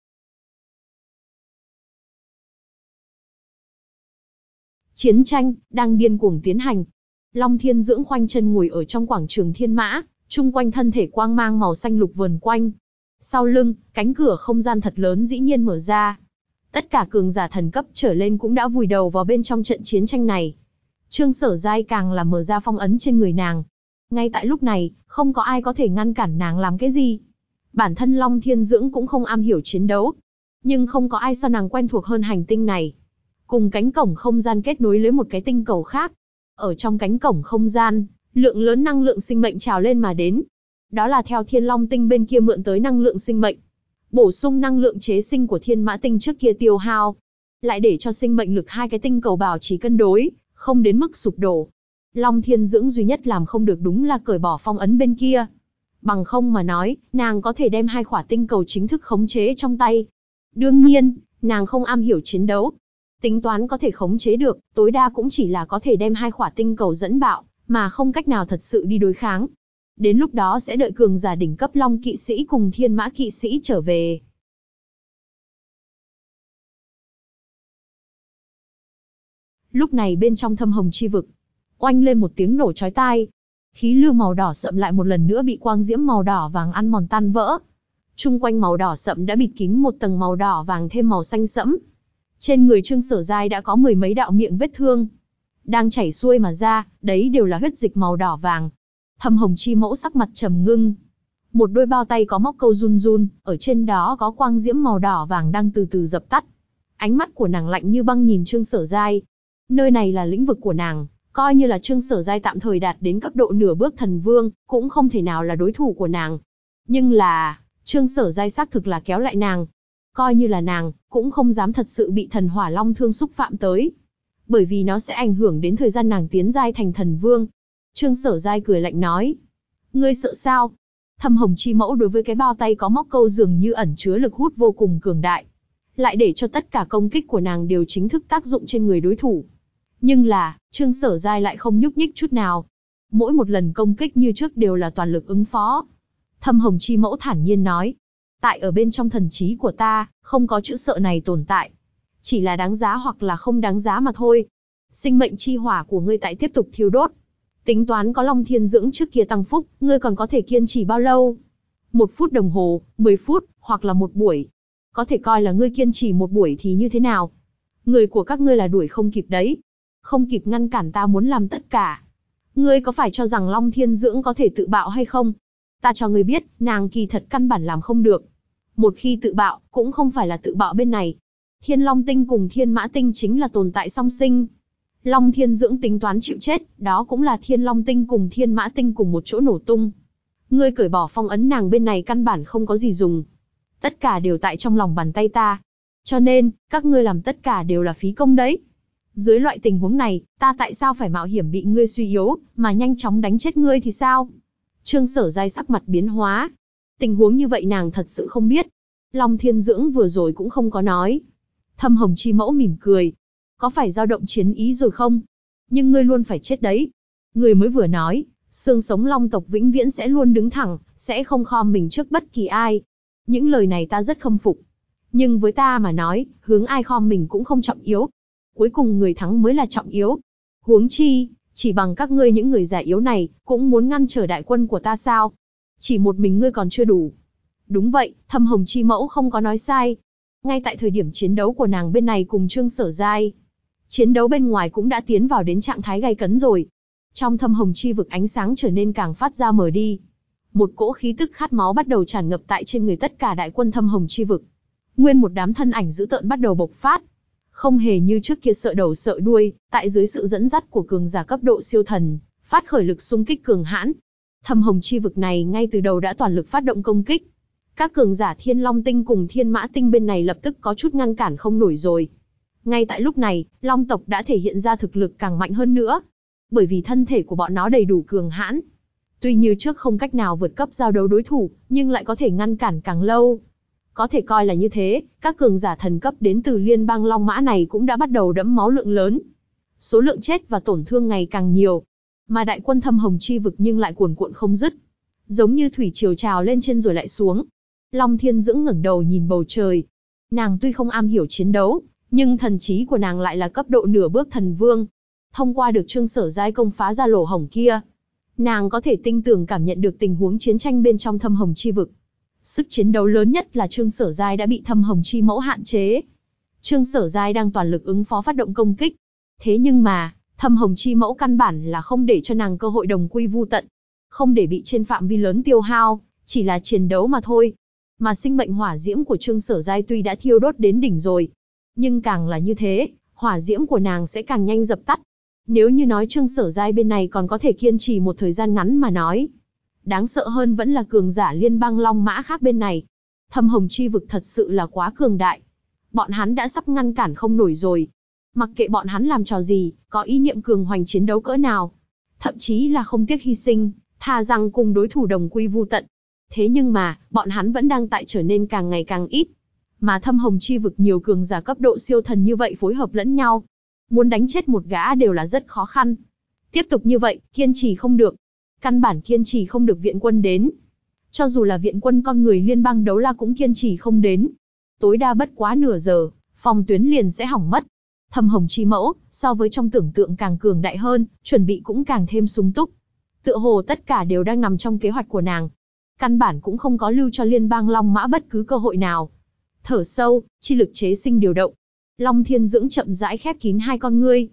Chiến tranh đang điên cuồng tiến hành. Long Thiên Dưỡng khoanh chân ngồi ở trong quảng trường thiên mã, chung quanh thân thể quang mang màu xanh lục vờn quanh. Sau lưng, cánh cửa không gian thật lớn dĩ nhiên mở ra. Tất cả cường giả thần cấp trở lên cũng đã vùi đầu vào bên trong trận chiến tranh này. Trương Sở Giai càng là mở ra phong ấn trên người nàng. Ngay tại lúc này, không có ai có thể ngăn cản nàng làm cái gì. Bản thân Long Thiên Dưỡng cũng không am hiểu chiến đấu, nhưng không có ai so nàng quen thuộc hơn hành tinh này. Cùng cánh cổng không gian kết nối lấy một cái tinh cầu khác. Ở trong cánh cổng không gian, lượng lớn năng lượng sinh mệnh trào lên mà đến. Đó là theo Thiên Long Tinh bên kia mượn tới năng lượng sinh mệnh. Bổ sung năng lượng chế sinh của Thiên Mã Tinh trước kia tiêu hao. Lại để cho sinh mệnh lực hai cái tinh cầu bảo trì cân đối, không đến mức sụp đổ. Long Thiên Dưỡng duy nhất làm không được đúng là cởi bỏ phong ấn bên kia. Bằng không mà nói, nàng có thể đem hai khỏa tinh cầu chính thức khống chế trong tay. Đương nhiên, nàng không am hiểu chiến đấu. Tính toán có thể khống chế được, tối đa cũng chỉ là có thể đem hai khỏa tinh cầu dẫn bạo, mà không cách nào thật sự đi đối kháng. Đến lúc đó sẽ đợi cường giả đỉnh cấp Long kỵ sĩ cùng Thiên Mã kỵ sĩ trở về. Lúc này bên trong thâm hồng chi vực, oanh lên một tiếng nổ chói tai. Khí lưu màu đỏ sậm lại một lần nữa bị quang diễm màu đỏ vàng ăn mòn tan vỡ. Chung quanh màu đỏ sậm đã bịt kín một tầng màu đỏ vàng thêm màu xanh sẫm. Trên người Trương Sở Giai đã có mười mấy đạo miệng vết thương, đang chảy xuôi mà ra, đấy đều là huyết dịch màu đỏ vàng. Thâm hồng chi mẫu sắc mặt trầm ngưng. Một đôi bao tay có móc câu run run, ở trên đó có quang diễm màu đỏ vàng đang từ từ dập tắt. Ánh mắt của nàng lạnh như băng nhìn Trương Sở Giai. Nơi này là lĩnh vực của nàng, coi như là Trương Sở Giai tạm thời đạt đến cấp độ nửa bước thần vương, cũng không thể nào là đối thủ của nàng. Nhưng là, Trương Sở Giai xác thực là kéo lại nàng. Coi như là nàng, cũng không dám thật sự bị thần hỏa long thương xúc phạm tới. Bởi vì nó sẽ ảnh hưởng đến thời gian nàng tiến giai thành thần vương. Trương Sở Giai cười lạnh nói. Ngươi sợ sao? Thâm hồng chi mẫu đối với cái bao tay có móc câu dường như ẩn chứa lực hút vô cùng cường đại. Lại để cho tất cả công kích của nàng đều chính thức tác dụng trên người đối thủ. Nhưng là, Trương Sở Giai lại không nhúc nhích chút nào. Mỗi một lần công kích như trước đều là toàn lực ứng phó. Thâm hồng chi mẫu thản nhiên nói. Tại ở bên trong thần trí của ta, không có chữ sợ này tồn tại. Chỉ là đáng giá hoặc là không đáng giá mà thôi. Sinh mệnh chi hỏa của ngươi tại tiếp tục thiêu đốt. Tính toán có Long Thiên Dưỡng trước kia tăng phúc, ngươi còn có thể kiên trì bao lâu? 1 phút đồng hồ, 10 phút, hoặc là 1 buổi. Có thể coi là ngươi kiên trì 1 buổi thì như thế nào? Người của các ngươi là đuổi không kịp đấy. Không kịp ngăn cản ta muốn làm tất cả. Ngươi có phải cho rằng Long Thiên Dưỡng có thể tự bạo hay không? Ta cho ngươi biết, nàng kỳ thật căn bản làm không được. Một khi tự bạo, cũng không phải là tự bạo bên này. Thiên Long Tinh cùng Thiên Mã Tinh chính là tồn tại song sinh. Long Thiên Dưỡng tính toán chịu chết, đó cũng là Thiên Long Tinh cùng Thiên Mã Tinh cùng một chỗ nổ tung. Ngươi cởi bỏ phong ấn nàng bên này căn bản không có gì dùng. Tất cả đều tại trong lòng bàn tay ta. Cho nên, các ngươi làm tất cả đều là phí công đấy. Dưới loại tình huống này, ta tại sao phải mạo hiểm bị ngươi suy yếu, mà nhanh chóng đánh chết ngươi thì sao? Trương Sở Giai sắc mặt biến hóa. Tình huống như vậy nàng thật sự không biết. Long Thiên Dưỡng vừa rồi cũng không có nói. Thâm hồng chi mẫu mỉm cười. Có phải dao động chiến ý rồi không? Nhưng ngươi luôn phải chết đấy. Ngươi mới vừa nói, xương sống long tộc vĩnh viễn sẽ luôn đứng thẳng, sẽ không khom mình trước bất kỳ ai. Những lời này ta rất khâm phục. Nhưng với ta mà nói, hướng ai khom mình cũng không trọng yếu. Cuối cùng người thắng mới là trọng yếu. Huống chi, chỉ bằng các ngươi những người già yếu này, cũng muốn ngăn trở đại quân của ta sao? Chỉ một mình ngươi còn chưa đủ. Đúng vậy, Thâm Hồng Chi Mẫu không có nói sai. Ngay tại thời điểm chiến đấu của nàng bên này cùng Trương Sở Giai, chiến đấu bên ngoài cũng đã tiến vào đến trạng thái gay cấn rồi. Trong Thâm Hồng Chi vực ánh sáng trở nên càng phát ra mờ đi. Một cỗ khí tức khát máu bắt đầu tràn ngập tại trên người tất cả đại quân Thâm Hồng Chi vực. Nguyên một đám thân ảnh dữ tợn bắt đầu bộc phát. Không hề như trước kia sợ đầu sợ đuôi, tại dưới sự dẫn dắt của cường giả cấp độ siêu thần, phát khởi lực xung kích cường hãn. Thâm Hồng Chi vực này ngay từ đầu đã toàn lực phát động công kích. Các cường giả Thiên Long Tinh cùng Thiên Mã Tinh bên này lập tức có chút ngăn cản không nổi rồi. Ngay tại lúc này, Long tộc đã thể hiện ra thực lực càng mạnh hơn nữa. Bởi vì thân thể của bọn nó đầy đủ cường hãn. Tuy như trước không cách nào vượt cấp giao đấu đối thủ, nhưng lại có thể ngăn cản càng lâu. Có thể coi là như thế, các cường giả thần cấp đến từ liên bang Long Mã này cũng đã bắt đầu đẫm máu lượng lớn. Số lượng chết và tổn thương ngày càng nhiều. Mà đại quân Thâm Hồng Chi vực nhưng lại cuồn cuộn không dứt. Giống như thủy triều trào lên trên rồi lại xuống. Long Thiên Dưỡng ngẩng đầu nhìn bầu trời. Nàng tuy không am hiểu chiến đấu, nhưng thần trí của nàng lại là cấp độ nửa bước thần vương. Thông qua được Trương Sở Giai công phá ra lỗ hổng kia, nàng có thể tinh tường cảm nhận được tình huống chiến tranh bên trong Thâm Hồng Chi vực. Sức chiến đấu lớn nhất là Trương Sở Giai đã bị Thâm Hồng Chi Mẫu hạn chế. Trương Sở Giai đang toàn lực ứng phó phát động công kích. Thế nhưng mà, Thâm Hồng Chi Mẫu căn bản là không để cho nàng cơ hội đồng quy vu tận. Không để bị trên phạm vi lớn tiêu hao, chỉ là chiến đấu mà thôi. Mà sinh mệnh hỏa diễm của Trương Sở Giai tuy đã thiêu đốt đến đỉnh rồi, nhưng càng là như thế, hỏa diễm của nàng sẽ càng nhanh dập tắt. Nếu như nói Trương Sở Giai bên này còn có thể kiên trì một thời gian ngắn mà nói, đáng sợ hơn vẫn là cường giả liên bang Long Mã khác bên này. Thâm Hồng Chi vực thật sự là quá cường đại. Bọn hắn đã sắp ngăn cản không nổi rồi. Mặc kệ bọn hắn làm trò gì, có ý niệm cường hoành chiến đấu cỡ nào, thậm chí là không tiếc hy sinh, thà rằng cùng đối thủ đồng quy vu tận. Thế nhưng mà, bọn hắn vẫn đang tại trở nên càng ngày càng ít. Mà Thâm Hồng Chi vực nhiều cường giả cấp độ siêu thần như vậy phối hợp lẫn nhau, muốn đánh chết một gã đều là rất khó khăn. Tiếp tục như vậy, kiên trì không được. Căn bản kiên trì không được viện quân đến. Cho dù là viện quân con người liên bang Đấu La cũng kiên trì không đến. Tối đa bất quá nửa giờ, phòng tuyến liền sẽ hỏng mất. Thâm Hồng Chi Mẫu, so với trong tưởng tượng càng cường đại hơn, chuẩn bị cũng càng thêm sung túc. Tựa hồ tất cả đều đang nằm trong kế hoạch của nàng. Căn bản cũng không có lưu cho liên bang Long Mã bất cứ cơ hội nào. Thở sâu, chi lực chế sinh điều động. Long Thiên Dưỡng chậm rãi khép kín hai con ngươi.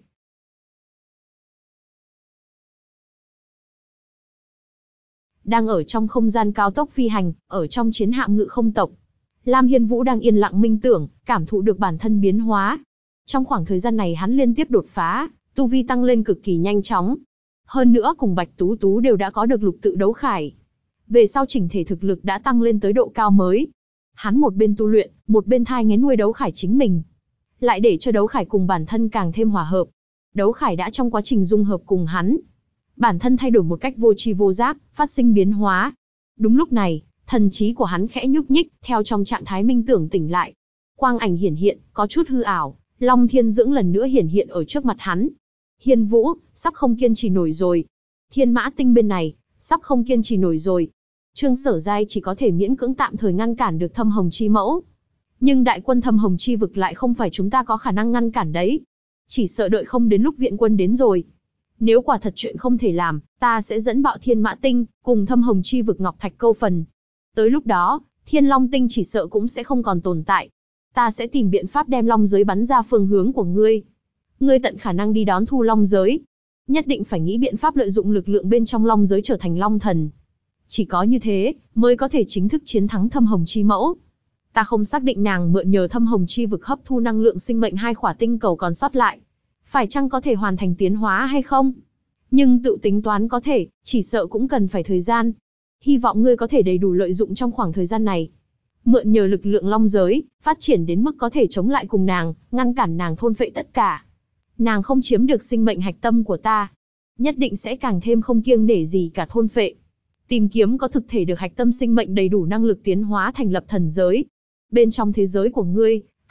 Đang ở trong không gian cao tốc phi hành, ở trong chiến hạm ngự không tộc. Lam Hiên Vũ đang yên lặng minh tưởng, cảm thụ được bản thân biến hóa. Trong khoảng thời gian này hắn liên tiếp đột phá, tu vi tăng lên cực kỳ nhanh chóng. Hơn nữa cùng Bạch Tú Tú đều đã có được lục tự đấu khải. Về sau chỉnh thể thực lực đã tăng lên tới độ cao mới. Hắn một bên tu luyện, một bên thai nghén nuôi đấu khải chính mình. Lại để cho đấu khải cùng bản thân càng thêm hòa hợp. Đấu khải đã trong quá trình dung hợp cùng hắn. Bản thân thay đổi một cách vô tri vô giác, phát sinh biến hóa. Đúng lúc này, thần trí của hắn khẽ nhúc nhích, theo trong trạng thái minh tưởng tỉnh lại. Quang ảnh hiển hiện, có chút hư ảo, Long Thiên Dưỡng lần nữa hiển hiện ở trước mặt hắn. Hiên Vũ, sắp không kiên trì nổi rồi. Thiên Mã Tinh bên này, sắp không kiên trì nổi rồi. Trương Sở Giai chỉ có thể miễn cưỡng tạm thời ngăn cản được Thâm Hồng Chi Mẫu. Nhưng đại quân Thâm Hồng Chi vực lại không phải chúng ta có khả năng ngăn cản đấy. Chỉ sợ đợi không đến lúc viện quân đến rồi. Nếu quả thật chuyện không thể làm, ta sẽ dẫn bạo Thiên Mã Tinh, cùng Thâm Hồng Chi vực Ngọc Thạch câu phần. Tới lúc đó, Thiên Long Tinh chỉ sợ cũng sẽ không còn tồn tại. Ta sẽ tìm biện pháp đem long giới bắn ra phương hướng của ngươi. Ngươi tận khả năng đi đón thu long giới. Nhất định phải nghĩ biện pháp lợi dụng lực lượng bên trong long giới trở thành long thần. Chỉ có như thế, mới có thể chính thức chiến thắng Thâm Hồng Chi Mẫu. Ta không xác định nàng mượn nhờ Thâm Hồng Chi vực hấp thu năng lượng sinh mệnh 2 khỏa tinh cầu còn sót lại, phải chăng có thể hoàn thành tiến hóa hay không? Nhưng tự tính toán có thể, chỉ sợ cũng cần phải thời gian. Hy vọng ngươi có thể đầy đủ lợi dụng trong khoảng thời gian này. Mượn nhờ lực lượng long giới, phát triển đến mức có thể chống lại cùng nàng, ngăn cản nàng thôn phệ tất cả. Nàng không chiếm được sinh mệnh hạch tâm của ta, nhất định sẽ càng thêm không kiêng nể gì cả thôn phệ. Tìm kiếm có thực thể được hạch tâm sinh mệnh đầy đủ năng lực tiến hóa thành lập thần giới. Bên trong thế giới của ngươi,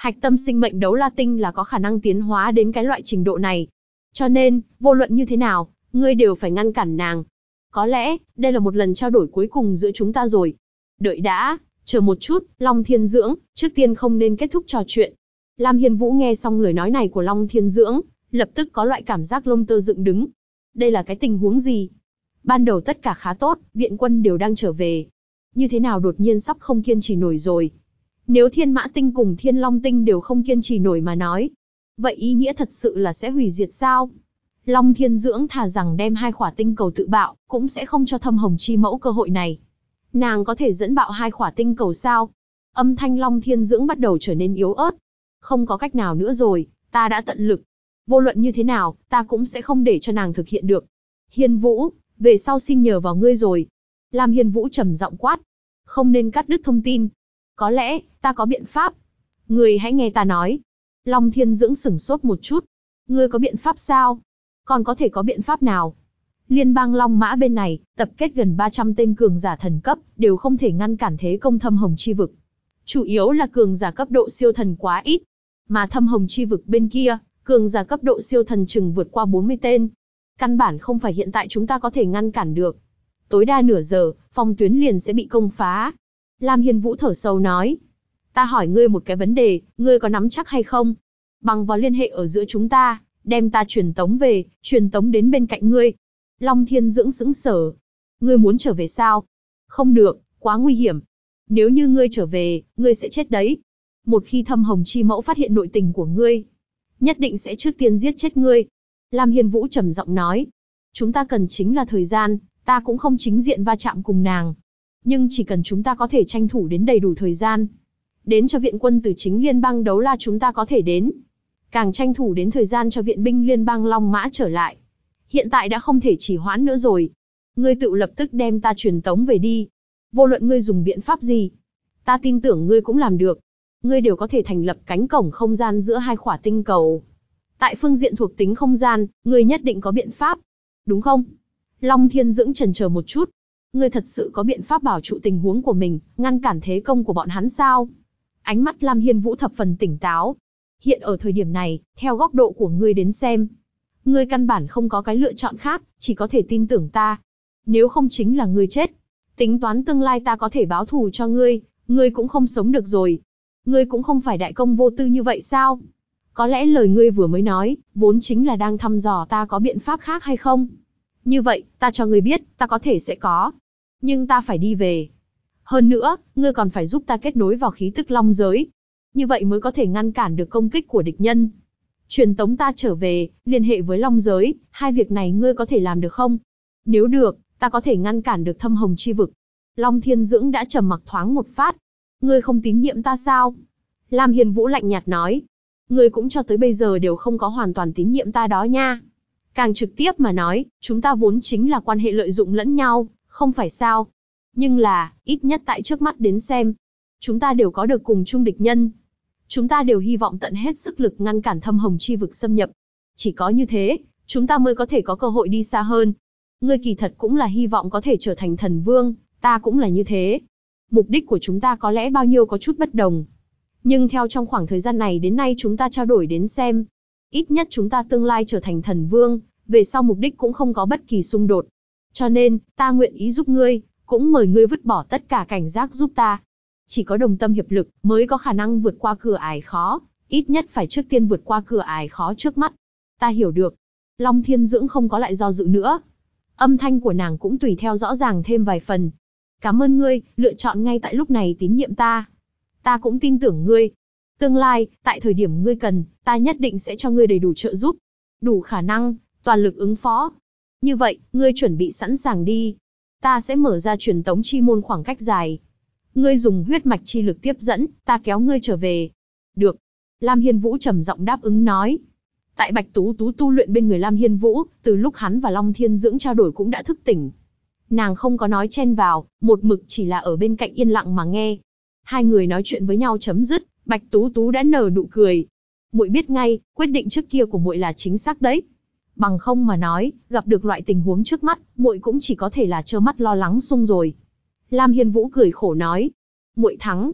Hạch tâm sinh mệnh đấu la tinh là có khả năng tiến hóa đến cái loại trình độ này. Cho nên, vô luận như thế nào, ngươi đều phải ngăn cản nàng. Có lẽ, đây là một lần trao đổi cuối cùng giữa chúng ta rồi. Đợi đã, chờ một chút, Long Thiên Dưỡng, trước tiên không nên kết thúc trò chuyện. Lam Hiên Vũ nghe xong lời nói này của Long Thiên Dưỡng, lập tức có loại cảm giác lông tơ dựng đứng. Đây là cái tình huống gì? Ban đầu tất cả khá tốt, viện quân đều đang trở về. Như thế nào đột nhiên sắp không kiên trì nổi rồi? Nếu Thiên Mã Tinh cùng Thiên Long Tinh đều không kiên trì nổi mà nói, vậy ý nghĩa thật sự là sẽ hủy diệt sao? Long Thiên Dưỡng thà rằng đem 2 khỏa tinh cầu tự bạo, cũng sẽ không cho Thâm Hồng Chi Mẫu cơ hội này. Nàng có thể dẫn bạo 2 khỏa tinh cầu sao? Âm thanh Long Thiên Dưỡng bắt đầu trở nên yếu ớt. Không có cách nào nữa rồi, ta đã tận lực. Vô luận như thế nào, ta cũng sẽ không để cho nàng thực hiện được. Hiên Vũ, về sau xin nhờ vào ngươi rồi. Lam Hiên Vũ trầm giọng quát. Không nên cắt đứt thông tin. Có lẽ, ta có biện pháp. Ngươi hãy nghe ta nói. Long Thiên Dưỡng sửng sốt một chút. Ngươi có biện pháp sao? Còn có thể có biện pháp nào? Liên bang Long Mã bên này, tập kết gần 300 tên cường giả thần cấp, đều không thể ngăn cản thế công Thâm Hồng Chi Vực. Chủ yếu là cường giả cấp độ siêu thần quá ít. Mà Thâm Hồng Chi Vực bên kia, cường giả cấp độ siêu thần chừng vượt qua 40 tên. Căn bản không phải hiện tại chúng ta có thể ngăn cản được. Tối đa nửa giờ, phòng tuyến liền sẽ bị công phá. Lam Hiên Vũ thở sâu nói. Ta hỏi ngươi một cái vấn đề, ngươi có nắm chắc hay không? Bằng vào liên hệ ở giữa chúng ta, đem ta truyền tống về, truyền tống đến bên cạnh ngươi. Long Thiên Dưỡng sững sờ. Ngươi muốn trở về sao? Không được, quá nguy hiểm. Nếu như ngươi trở về, ngươi sẽ chết đấy. Một khi Thâm Hồng Chi Mẫu phát hiện nội tình của ngươi, nhất định sẽ trước tiên giết chết ngươi. Lam Hiên Vũ trầm giọng nói. Chúng ta cần chính là thời gian, ta cũng không chính diện va chạm cùng nàng. Nhưng chỉ cần chúng ta có thể tranh thủ đến đầy đủ thời gian, đến cho viện quân từ chính liên bang đấu la chúng ta có thể đến. Càng tranh thủ đến thời gian cho viện binh liên bang Long Mã trở lại. Hiện tại đã không thể chỉ hoãn nữa rồi. Ngươi tự lập tức đem ta truyền tống về đi. Vô luận ngươi dùng biện pháp gì, ta tin tưởng ngươi cũng làm được. Ngươi đều có thể thành lập cánh cổng không gian giữa 2 khỏa tinh cầu. Tại phương diện thuộc tính không gian, ngươi nhất định có biện pháp. Đúng không? Long Thiên Dưỡng chần chờ một chút. Ngươi thật sự có biện pháp bảo trụ tình huống của mình, ngăn cản thế công của bọn hắn sao? Ánh mắt Lam Hiên Vũ thập phần tỉnh táo. Hiện ở thời điểm này, theo góc độ của ngươi đến xem, ngươi căn bản không có cái lựa chọn khác, chỉ có thể tin tưởng ta. Nếu không chính là ngươi chết. Tính toán tương lai ta có thể báo thù cho ngươi, ngươi cũng không sống được rồi. Ngươi cũng không phải đại công vô tư như vậy sao? Có lẽ lời ngươi vừa mới nói, vốn chính là đang thăm dò ta có biện pháp khác hay không? Như vậy, ta cho ngươi biết, ta có thể sẽ có. Nhưng ta phải đi về. Hơn nữa, ngươi còn phải giúp ta kết nối vào khí tức long giới. Như vậy mới có thể ngăn cản được công kích của địch nhân. Truyền tống ta trở về, liên hệ với long giới, 2 việc này ngươi có thể làm được không? Nếu được, ta có thể ngăn cản được Thâm Hồng Chi Vực. Long Thiên Dưỡng đã trầm mặc thoáng một phát. Ngươi không tín nhiệm ta sao? Lam Hiên Vũ lạnh nhạt nói. Ngươi cũng cho tới bây giờ đều không có hoàn toàn tín nhiệm ta đó nha. Càng trực tiếp mà nói, chúng ta vốn chính là quan hệ lợi dụng lẫn nhau, không phải sao? Nhưng là, ít nhất tại trước mắt đến xem, chúng ta đều có được cùng chung địch nhân. Chúng ta đều hy vọng tận hết sức lực ngăn cản Thâm Hồng Chi Vực xâm nhập. Chỉ có như thế, chúng ta mới có thể có cơ hội đi xa hơn. Ngươi kỳ thật cũng là hy vọng có thể trở thành thần vương, ta cũng là như thế. Mục đích của chúng ta có lẽ bao nhiêu có chút bất đồng. Nhưng theo trong khoảng thời gian này đến nay chúng ta trao đổi đến xem, ít nhất chúng ta tương lai trở thành thần vương, về sau mục đích cũng không có bất kỳ xung đột. Cho nên, ta nguyện ý giúp ngươi, cũng mời ngươi vứt bỏ tất cả cảnh giác giúp ta. Chỉ có đồng tâm hiệp lực mới có khả năng vượt qua cửa ải khó, ít nhất phải trước tiên vượt qua cửa ải khó trước mắt. Ta hiểu được. Long Thiên Dưỡng không có lại do dự nữa. Âm thanh của nàng cũng tùy theo rõ ràng thêm vài phần. Cảm ơn ngươi, lựa chọn ngay tại lúc này tín nhiệm ta. Ta cũng tin tưởng ngươi. Tương lai, tại thời điểm ngươi cần, ta nhất định sẽ cho ngươi đầy đủ trợ giúp. Đủ khả năng, toàn lực ứng phó. Như vậy, ngươi chuẩn bị sẵn sàng đi. Ta sẽ mở ra truyền tống chi môn khoảng cách dài. Ngươi dùng huyết mạch chi lực tiếp dẫn, ta kéo ngươi trở về. Được. Lam Hiên Vũ trầm giọng đáp ứng nói. Tại Bạch Tú Tú tu luyện bên người Lam Hiên Vũ, từ lúc hắn và Long Thiên Dưỡng trao đổi cũng đã thức tỉnh. Nàng không có nói chen vào, một mực chỉ là ở bên cạnh yên lặng mà nghe. 2 người nói chuyện với nhau chấm dứt, Bạch Tú Tú đã nở nụ cười. Muội biết ngay, quyết định trước kia của muội là chính xác đấy. Bằng không mà nói, gặp được loại tình huống trước mắt, muội cũng chỉ có thể là trơ mắt lo lắng sung rồi. Lam Hiên Vũ cười khổ nói, muội thắng.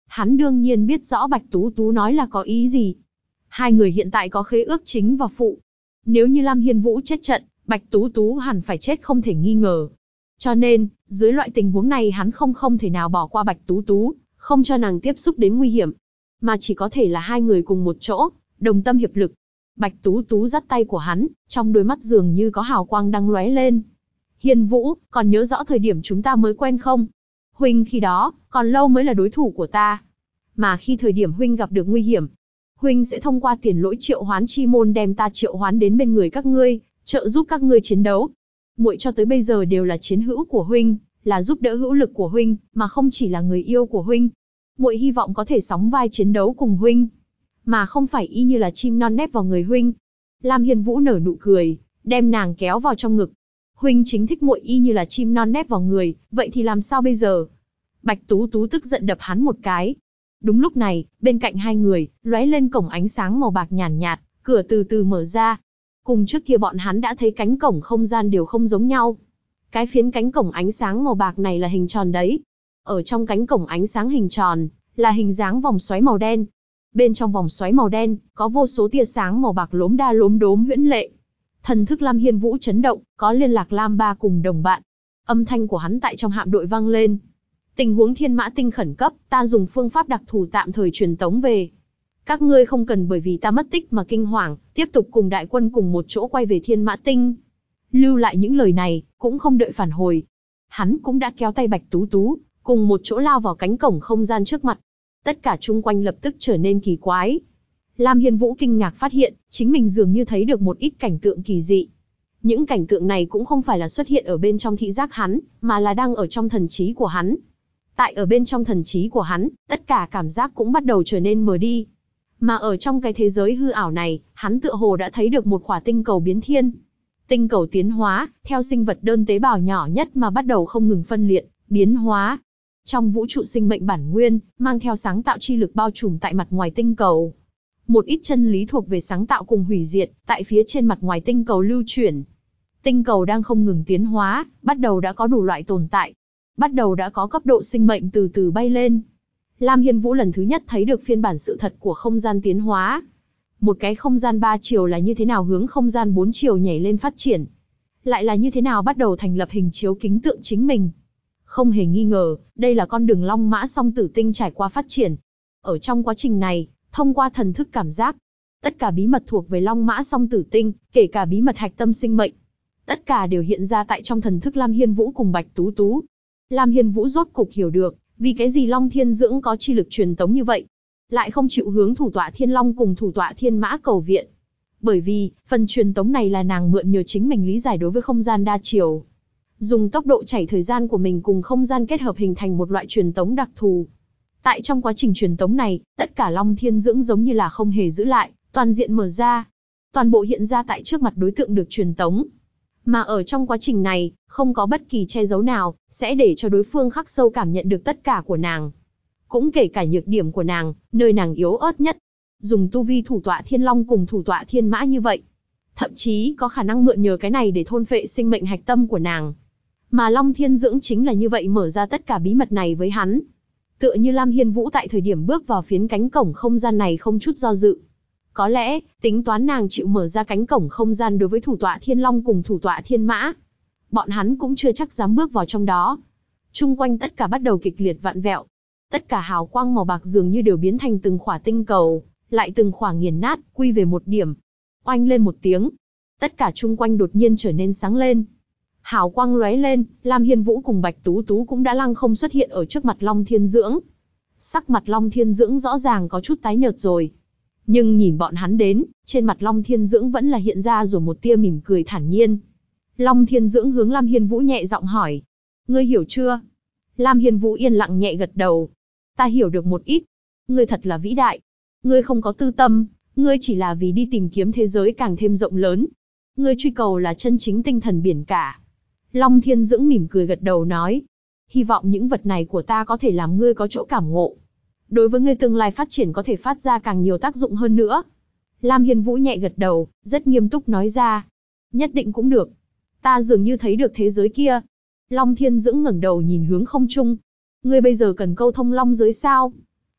Hắn đương nhiên biết rõ Bạch Tú Tú nói là có ý gì. Hai người hiện tại có khế ước chính và phụ. Nếu như Lam Hiên Vũ chết trận, Bạch Tú Tú hẳn phải chết không thể nghi ngờ. Cho nên, dưới loại tình huống này hắn không thể nào bỏ qua Bạch Tú Tú, không cho nàng tiếp xúc đến nguy hiểm. Mà chỉ có thể là hai người cùng một chỗ, đồng tâm hiệp lực. Bạch Tú Tú dắt tay của hắn, trong đôi mắt dường như có hào quang đang lóe lên. Hiên Vũ, còn nhớ rõ thời điểm chúng ta mới quen không? Huynh khi đó, còn lâu mới là đối thủ của ta. Mà khi thời điểm Huynh gặp được nguy hiểm, Huynh sẽ thông qua tiền lỗi triệu hoán chi môn đem ta triệu hoán đến bên người các ngươi, trợ giúp các ngươi chiến đấu. Muội cho tới bây giờ đều là chiến hữu của Huynh, là giúp đỡ hữu lực của Huynh, mà không chỉ là người yêu của Huynh. Muội hy vọng có thể sóng vai chiến đấu cùng Huynh, mà không phải y như là chim non nép vào người Huynh. Lam Hiên Vũ nở nụ cười, đem nàng kéo vào trong ngực. Huynh chính thích muội y như là chim non nép vào người, vậy thì làm sao bây giờ? Bạch Tú Tú tức giận đập hắn một cái. Đúng lúc này, bên cạnh hai người, lóe lên cổng ánh sáng màu bạc nhàn nhạt, cửa từ từ mở ra. Cùng trước kia bọn hắn đã thấy cánh cổng không gian đều không giống nhau. Cái phiến cánh cổng ánh sáng màu bạc này là hình tròn đấy. Ở trong cánh cổng ánh sáng hình tròn, là hình dáng vòng xoáy màu đen. Bên trong vòng xoáy màu đen, có vô số tia sáng màu bạc lốm đa lốm đốm huyễn lệ. Thần thức Lam Hiên Vũ chấn động, có liên lạc Lam Ba cùng đồng bạn. Âm thanh của hắn tại trong hạm đội vang lên. Tình huống Thiên Mã Tinh khẩn cấp, ta dùng phương pháp đặc thù tạm thời truyền tống về. Các ngươi không cần bởi vì ta mất tích mà kinh hoàng, tiếp tục cùng đại quân cùng một chỗ quay về Thiên Mã Tinh. Lưu lại những lời này, cũng không đợi phản hồi. Hắn cũng đã kéo tay Bạch Tú Tú, cùng một chỗ lao vào cánh cổng không gian trước mặt. Tất cả chung quanh lập tức trở nên kỳ quái. Lam Hiên Vũ kinh ngạc phát hiện, chính mình dường như thấy được một ít cảnh tượng kỳ dị. Những cảnh tượng này cũng không phải là xuất hiện ở bên trong thị giác hắn, mà là đang ở trong thần trí của hắn. Tại ở bên trong thần trí của hắn, tất cả cảm giác cũng bắt đầu trở nên mờ đi. Mà ở trong cái thế giới hư ảo này, hắn tựa hồ đã thấy được một khỏa tinh cầu biến thiên. Tinh cầu tiến hóa, theo sinh vật đơn tế bào nhỏ nhất mà bắt đầu không ngừng phân liệt, biến hóa. Trong vũ trụ sinh mệnh bản nguyên, mang theo sáng tạo chi lực bao trùm tại mặt ngoài tinh cầu. Một ít chân lý thuộc về sáng tạo cùng hủy diệt, tại phía trên mặt ngoài tinh cầu lưu chuyển. Tinh cầu đang không ngừng tiến hóa, bắt đầu đã có đủ loại tồn tại. Bắt đầu đã có cấp độ sinh mệnh từ từ bay lên. Lam Hiên Vũ lần thứ nhất thấy được phiên bản sự thật của không gian tiến hóa. Một cái không gian 3 chiều là như thế nào hướng không gian 4 chiều nhảy lên phát triển. Lại là như thế nào bắt đầu thành lập hình chiếu kính tượng chính mình. Không hề nghi ngờ, đây là con đường Long Mã Song Tử Tinh trải qua phát triển. Ở trong quá trình này, thông qua thần thức cảm giác, tất cả bí mật thuộc về Long Mã Song Tử Tinh, kể cả bí mật hạch tâm sinh mệnh, tất cả đều hiện ra tại trong thần thức Lam Hiên Vũ cùng Bạch Tú Tú. Lam Hiên Vũ rốt cục hiểu được, vì cái gì Long Thiên Dưỡng có chi lực truyền tống như vậy, lại không chịu hướng thủ tọa Thiên Long cùng thủ tọa Thiên Mã cầu viện. Bởi vì, phần truyền tống này là nàng mượn nhờ chính mình lý giải đối với không gian đa chiều. Dùng tốc độ chảy thời gian của mình cùng không gian kết hợp hình thành một loại truyền tống đặc thù. Tại trong quá trình truyền tống này, tất cả Long Thiên Dưỡng giống như là không hề giữ lại, toàn diện mở ra. Toàn bộ hiện ra tại trước mặt đối tượng được truyền tống. Mà ở trong quá trình này, không có bất kỳ che giấu nào, sẽ để cho đối phương khắc sâu cảm nhận được tất cả của nàng. Cũng kể cả nhược điểm của nàng, nơi nàng yếu ớt nhất. Dùng tu vi thủ tọa Thiên Long cùng thủ tọa Thiên Mã như vậy. Thậm chí có khả năng mượn nhờ cái này để thôn phệ sinh mệnh hạch tâm của nàng. Mà Long Thiên Dưỡng chính là như vậy mở ra tất cả bí mật này với hắn. Tựa như Lam Hiên Vũ tại thời điểm bước vào phiến cánh cổng không gian này không chút do dự. Có lẽ, tính toán nàng chịu mở ra cánh cổng không gian đối với thủ tọa Thiên Long cùng thủ tọa Thiên Mã. Bọn hắn cũng chưa chắc dám bước vào trong đó. Chung quanh tất cả bắt đầu kịch liệt vặn vẹo. Tất cả hào quang màu bạc dường như đều biến thành từng khỏa tinh cầu, lại từng khỏa nghiền nát, quy về một điểm. Oanh lên một tiếng. Tất cả chung quanh đột nhiên trở nên sáng lên. Hào quang lóe lên, Lam Hiên Vũ cùng Bạch Tú Tú cũng đã lăng không xuất hiện ở trước mặt Long Thiên Dưỡng. Sắc mặt Long Thiên Dưỡng rõ ràng có chút tái nhợt rồi. Nhưng nhìn bọn hắn đến, trên mặt Long Thiên Dưỡng vẫn là hiện ra rồi một tia mỉm cười thản nhiên. Long Thiên Dưỡng hướng Lam Hiên Vũ nhẹ giọng hỏi. Ngươi hiểu chưa? Lam Hiên Vũ yên lặng nhẹ gật đầu. Ta hiểu được một ít. Ngươi thật là vĩ đại. Ngươi không có tư tâm, ngươi chỉ là vì đi tìm kiếm thế giới càng thêm rộng lớn. Ngươi truy cầu là chân chính tinh thần biển cả. Long Thiên Dưỡng mỉm cười gật đầu nói. Hy vọng những vật này của ta có thể làm ngươi có chỗ cảm ngộ. Đối với ngươi tương lai phát triển có thể phát ra càng nhiều tác dụng hơn nữa. Lam Hiên Vũ nhẹ gật đầu, rất nghiêm túc nói ra. Nhất định cũng được. Ta dường như thấy được thế giới kia. Long Thiên Dưỡng ngẩng đầu nhìn hướng không trung. Ngươi bây giờ cần câu thông long giới sao?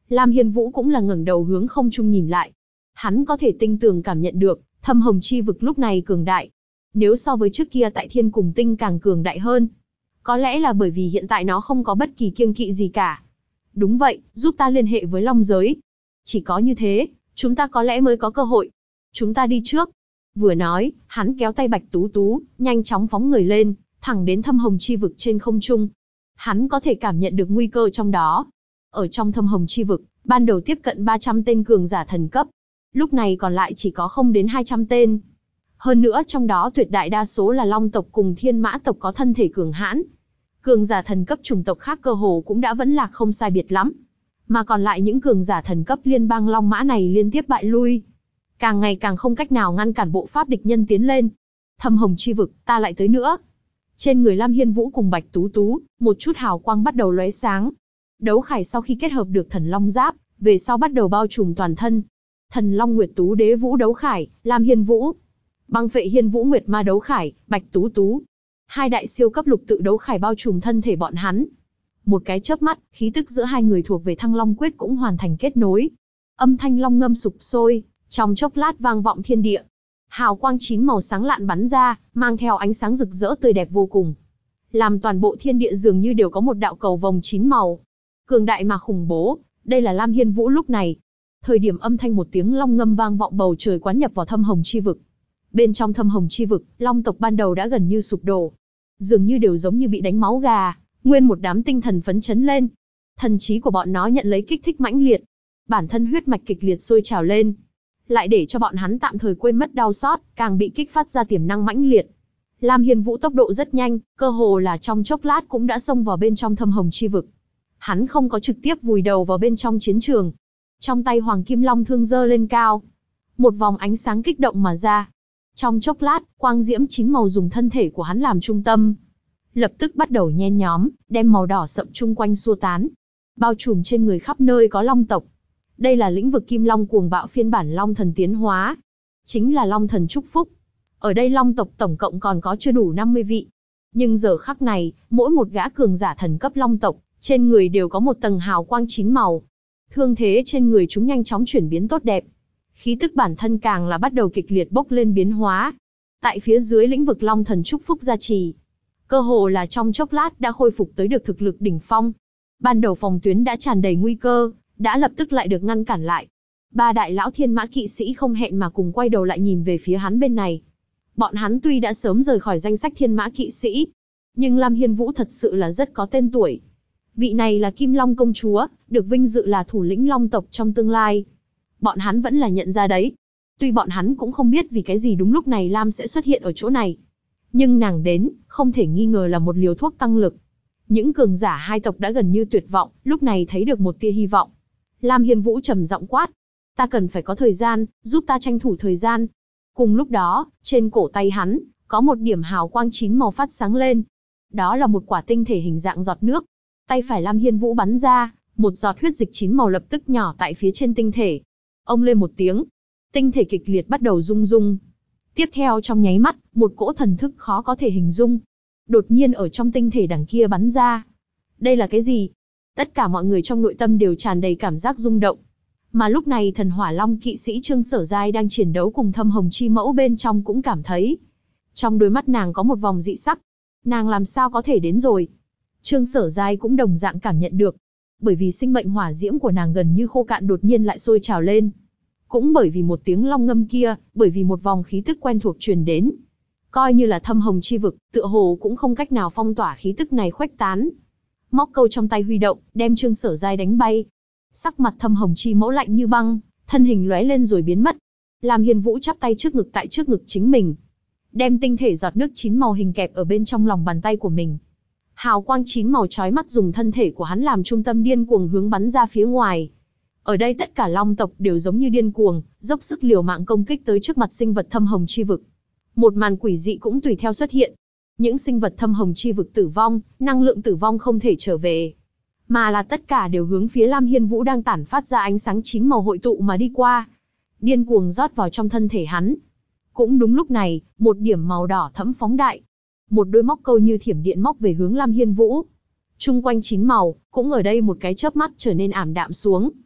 Lam Hiên Vũ cũng là ngẩng đầu hướng không trung nhìn lại. Hắn có thể tinh tường cảm nhận được, thâm hồng chi vực lúc này cường đại. Nếu so với trước kia tại thiên cùng tinh càng cường đại hơn. Có lẽ là bởi vì hiện tại nó không có bất kỳ kiêng kỵ gì cả. Đúng vậy, giúp ta liên hệ với long giới. Chỉ có như thế, chúng ta có lẽ mới có cơ hội. Chúng ta đi trước. Vừa nói, hắn kéo tay Bạch Tú Tú, nhanh chóng phóng người lên, thẳng đến thâm hồng chi vực trên không trung. Hắn có thể cảm nhận được nguy cơ trong đó. Ở trong thâm hồng chi vực, ban đầu tiếp cận 300 tên cường giả thần cấp. Lúc này còn lại chỉ có không đến 200 tên. Hơn nữa trong đó tuyệt đại đa số là long tộc cùng thiên mã tộc có thân thể cường hãn. Cường giả thần cấp chủng tộc khác cơ hồ cũng đã vẫn lạc không sai biệt lắm. Mà còn lại những cường giả thần cấp liên bang long mã này liên tiếp bại lui. Càng ngày càng không cách nào ngăn cản bộ pháp địch nhân tiến lên. Thâm hồng chi vực, ta lại tới nữa. Trên người Lam Hiên Vũ cùng Bạch Tú Tú, một chút hào quang bắt đầu lóe sáng. Đấu khải sau khi kết hợp được thần long giáp, về sau bắt đầu bao trùm toàn thân. Thần long Nguyệt Tú Đế Vũ đấu khải, Lam Hiên Vũ. Băng Phệ Hiên Vũ Nguyệt Ma đấu khải, Bạch Tú Tú. Hai đại siêu cấp lục tự đấu khải bao trùm thân thể bọn hắn. Một cái chớp mắt, khí tức giữa hai người thuộc về Thăng Long Quyết cũng hoàn thành kết nối. Âm thanh long ngâm sục sôi, trong chốc lát vang vọng thiên địa. Hào quang 9 màu sáng lạn bắn ra, mang theo ánh sáng rực rỡ tươi đẹp vô cùng. Làm toàn bộ thiên địa dường như đều có một đạo cầu vồng 9 màu. Cường đại mà khủng bố, đây là Lam Hiên Vũ lúc này. Thời điểm âm thanh một tiếng long ngâm vang vọng bầu trời quán nhập vào thâm hồng chi vực. Bên trong thâm hồng chi vực, long tộc ban đầu đã gần như sụp đổ. Dường như đều giống như bị đánh máu gà, nguyên một đám tinh thần phấn chấn lên. Thần trí của bọn nó nhận lấy kích thích mãnh liệt. Bản thân huyết mạch kịch liệt sôi trào lên. Lại để cho bọn hắn tạm thời quên mất đau xót, càng bị kích phát ra tiềm năng mãnh liệt. Lam Hiên Vũ tốc độ rất nhanh, cơ hồ là trong chốc lát cũng đã xông vào bên trong thâm hồng chi vực. Hắn không có trực tiếp vùi đầu vào bên trong chiến trường. Trong tay Hoàng Kim Long thương giơ lên cao. Một vòng ánh sáng kích động mà ra. Trong chốc lát, quang diễm 9 màu dùng thân thể của hắn làm trung tâm. Lập tức bắt đầu nhen nhóm, đem màu đỏ sậm chung quanh xua tán. Bao trùm trên người khắp nơi có long tộc. Đây là lĩnh vực Kim Long cuồng bạo phiên bản Long Thần tiến hóa. Chính là Long Thần chúc phúc. Ở đây long tộc tổng cộng còn có chưa đủ 50 vị. Nhưng giờ khắc này, mỗi một gã cường giả thần cấp long tộc, trên người đều có một tầng hào quang 9 màu. Thương thế trên người chúng nhanh chóng chuyển biến tốt đẹp. Khí tức bản thân càng là bắt đầu kịch liệt bốc lên biến hóa. Tại phía dưới lĩnh vực Long Thần chúc phúc gia trì, cơ hồ là trong chốc lát đã khôi phục tới được thực lực đỉnh phong. Ban đầu phòng tuyến đã tràn đầy nguy cơ, đã lập tức lại được ngăn cản lại. Ba đại lão thiên mã kỵ sĩ không hẹn mà cùng quay đầu lại nhìn về phía hắn bên này. Bọn hắn tuy đã sớm rời khỏi danh sách thiên mã kỵ sĩ, nhưng Lam Hiên Vũ thật sự là rất có tên tuổi. Vị này là Kim Long công chúa, được vinh dự là thủ lĩnh long tộc trong tương lai. Bọn hắn vẫn là nhận ra đấy. Tuy bọn hắn cũng không biết vì cái gì đúng lúc này Lam sẽ xuất hiện ở chỗ này. Nhưng nàng đến, không thể nghi ngờ là một liều thuốc tăng lực. Những cường giả hai tộc đã gần như tuyệt vọng, lúc này thấy được một tia hy vọng. Lam Hiên Vũ trầm giọng quát. Ta cần phải có thời gian, giúp ta tranh thủ thời gian. Cùng lúc đó, trên cổ tay hắn, có một điểm hào quang 9 màu phát sáng lên. Đó là một quả tinh thể hình dạng giọt nước. Tay phải Lam Hiên Vũ bắn ra, một giọt huyết dịch 9 màu lập tức nhỏ tại phía trên tinh thể. Ông lên một tiếng, tinh thể kịch liệt bắt đầu rung rung. Tiếp theo trong nháy mắt, một cỗ thần thức khó có thể hình dung. Đột nhiên ở trong tinh thể đằng kia bắn ra. Đây là cái gì? Tất cả mọi người trong nội tâm đều tràn đầy cảm giác rung động. Mà lúc này thần hỏa long kỵ sĩ Trương Sở Giai đang chiến đấu cùng thâm hồng chi mẫu bên trong cũng cảm thấy. Trong đôi mắt nàng có một vòng dị sắc. Nàng làm sao có thể đến rồi? Trương Sở Giai cũng đồng dạng cảm nhận được. Bởi vì sinh mệnh hỏa diễm của nàng gần như khô cạn đột nhiên lại sôi trào lên. Cũng bởi vì một tiếng long ngâm kia, bởi vì một vòng khí tức quen thuộc truyền đến. Coi như là thâm hồng chi vực, tựa hồ cũng không cách nào phong tỏa khí tức này khuếch tán. Móc câu trong tay huy động, đem Trương Sở Giai đánh bay. Sắc mặt thâm hồng chi mẫu lạnh như băng, thân hình lóe lên rồi biến mất. Lam Hiên Vũ chắp tay trước ngực tại trước ngực chính mình. Đem tinh thể giọt nước 9 màu hình kẹp ở bên trong lòng bàn tay của mình. Hào quang 9 màu chói mắt dùng thân thể của hắn làm trung tâm điên cuồng hướng bắn ra phía ngoài. Ở đây tất cả long tộc đều giống như điên cuồng, dốc sức liều mạng công kích tới trước mặt sinh vật thâm hồng chi vực. Một màn quỷ dị cũng tùy theo xuất hiện. Những sinh vật thâm hồng chi vực tử vong, năng lượng tử vong không thể trở về. Mà là tất cả đều hướng phía Lam Hiên Vũ đang tản phát ra ánh sáng 9 màu hội tụ mà đi qua. Điên cuồng rót vào trong thân thể hắn. Cũng đúng lúc này, một điểm màu đỏ thẫm phóng đại. Một đôi móc câu như thiểm điện móc về hướng Lam Hiên Vũ. Trung quanh 9 màu, cũng ở đây một cái chớp mắt trở nên ảm đạm xuống.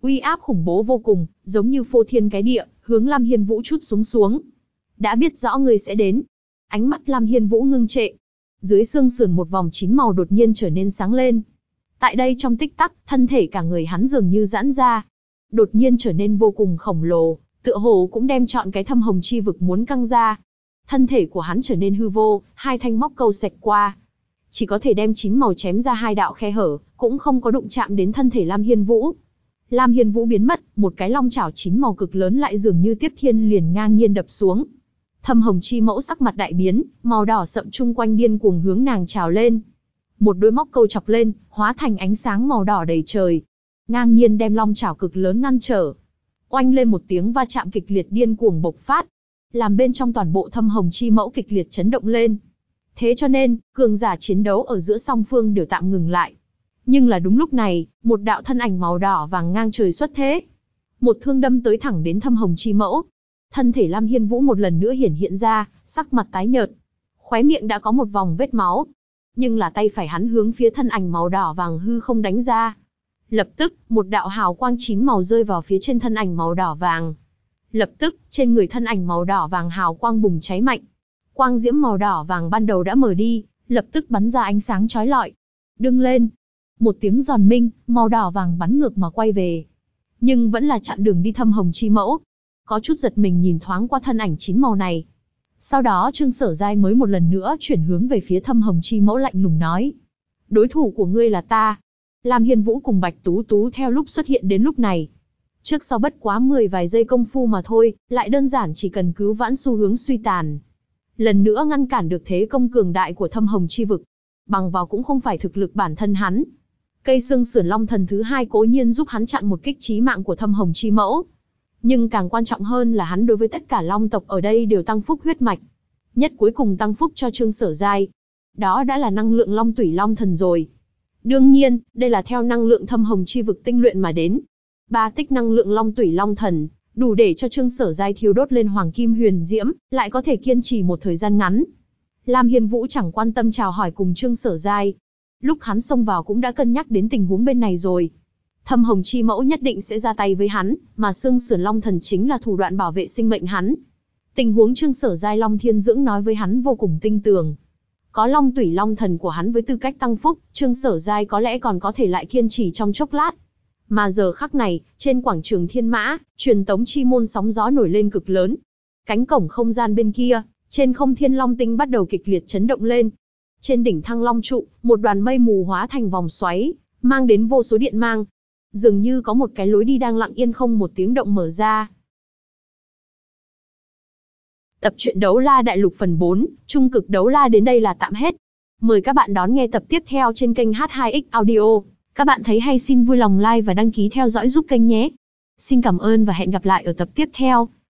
Uy áp khủng bố vô cùng, giống như phô thiên cái địa, hướng Lam Hiên Vũ trút xuống. Đã biết rõ ngươi sẽ đến. Ánh mắt Lam Hiên Vũ ngưng trệ. Dưới xương sườn một vòng 9 màu đột nhiên trở nên sáng lên. Tại đây trong tích tắc, thân thể cả người hắn dường như giãn ra. Đột nhiên trở nên vô cùng khổng lồ, tựa hồ cũng đem trọn cái thâm hồng chi vực muốn căng ra. Thân thể của hắn trở nên hư vô, hai thanh móc câu xẹt qua. Chỉ có thể đem 9 màu chém ra hai đạo khe hở, cũng không có đụng chạm đến thân thể Lam Hiên Vũ. Lam Hiên Vũ biến mất, một cái long chảo 9 màu cực lớn lại dường như tiếp thiên liền ngang nhiên đập xuống. Thâm hồng chi mẫu sắc mặt đại biến, màu đỏ sậm chung quanh điên cuồng hướng nàng trào lên. Một đôi móc câu chọc lên, hóa thành ánh sáng màu đỏ đầy trời. Ngang nhiên đem long chảo cực lớn ngăn trở. Oanh lên một tiếng va chạm kịch liệt điên cuồng bộc phát. Làm bên trong toàn bộ thâm hồng chi mẫu kịch liệt chấn động lên. Thế cho nên, cường giả chiến đấu ở giữa song phương đều tạm ngừng lại. Nhưng là đúng lúc này, một đạo thân ảnh màu đỏ vàng ngang trời xuất thế. Một thương đâm tới thẳng đến thâm hồng chi mẫu. Thân thể Lam Hiên Vũ một lần nữa hiển hiện ra, sắc mặt tái nhợt. Khóe miệng đã có một vòng vết máu. Nhưng là tay phải hắn hướng phía thân ảnh màu đỏ vàng hư không đánh ra. Lập tức, một đạo hào quang 9 màu rơi vào phía trên thân ảnh màu đỏ vàng. Lập tức, trên người thân ảnh màu đỏ vàng hào quang bùng cháy mạnh. Quang diễm màu đỏ vàng ban đầu đã mờ đi, lập tức bắn ra ánh sáng chói lọi. Đương lên. Một tiếng giòn minh, màu đỏ vàng bắn ngược mà quay về. Nhưng vẫn là chặn đường đi thâm hồng chi mẫu. Có chút giật mình nhìn thoáng qua thân ảnh 9 màu này. Sau đó Trương Sở Giai mới một lần nữa chuyển hướng về phía thâm hồng chi mẫu lạnh lùng nói. Đối thủ của ngươi là ta. Lam Hiên Vũ cùng Bạch Tú Tú theo lúc xuất hiện đến lúc này. Trước sau bất quá 10 vài giây công phu mà thôi, lại đơn giản chỉ cần cứu vãn xu hướng suy tàn. Lần nữa ngăn cản được thế công cường đại của thâm hồng chi vực. Bằng vào cũng không phải thực lực bản thân hắn. Cây xương sườn long thần thứ 2 cố nhiên giúp hắn chặn một kích chí mạng của thâm hồng chi mẫu. Nhưng càng quan trọng hơn là hắn đối với tất cả long tộc ở đây đều tăng phúc huyết mạch. Nhất cuối cùng tăng phúc cho Trương Sở Giai. Đó đã là năng lượng long tủy long thần rồi. Đương nhiên, đây là theo năng lượng thâm hồng chi vực tinh luyện mà đến. 3 tích năng lượng long tủy long thần, đủ để cho Trương Sở Giai thiêu đốt lên hoàng kim huyền diễm, lại có thể kiên trì một thời gian ngắn. Lam Hiên Vũ chẳng quan tâm chào hỏi cùng Trương Sở Giai. Lúc hắn xông vào cũng đã cân nhắc đến tình huống bên này rồi. Thâm hồng chi mẫu nhất định sẽ ra tay với hắn, mà xương sườn long thần chính là thủ đoạn bảo vệ sinh mệnh hắn. Tình huống Trương Sở Giai Long Thiên Dưỡng nói với hắn vô cùng tinh tường. Có long tủy long thần của hắn với tư cách tăng phúc, Trương Sở Giai có lẽ còn có thể lại kiên trì trong chốc lát. Mà giờ khắc này, trên quảng trường Thiên Mã, truyền tống chi môn sóng gió nổi lên cực lớn. Cánh cổng không gian bên kia, trên không thiên long tinh bắt đầu kịch liệt chấn động lên. Trên đỉnh Thăng Long trụ, một đoàn mây mù hóa thành vòng xoáy, mang đến vô số điện mang. Dường như có một cái lối đi đang lặng yên không một tiếng động mở ra. Tập truyện Đấu La Đại Lục phần 4, Trung cực Đấu La đến đây là tạm hết. Mời các bạn đón nghe tập tiếp theo trên kênh H2X Audio. Các bạn thấy hay xin vui lòng like và đăng ký theo dõi giúp kênh nhé. Xin cảm ơn và hẹn gặp lại ở tập tiếp theo.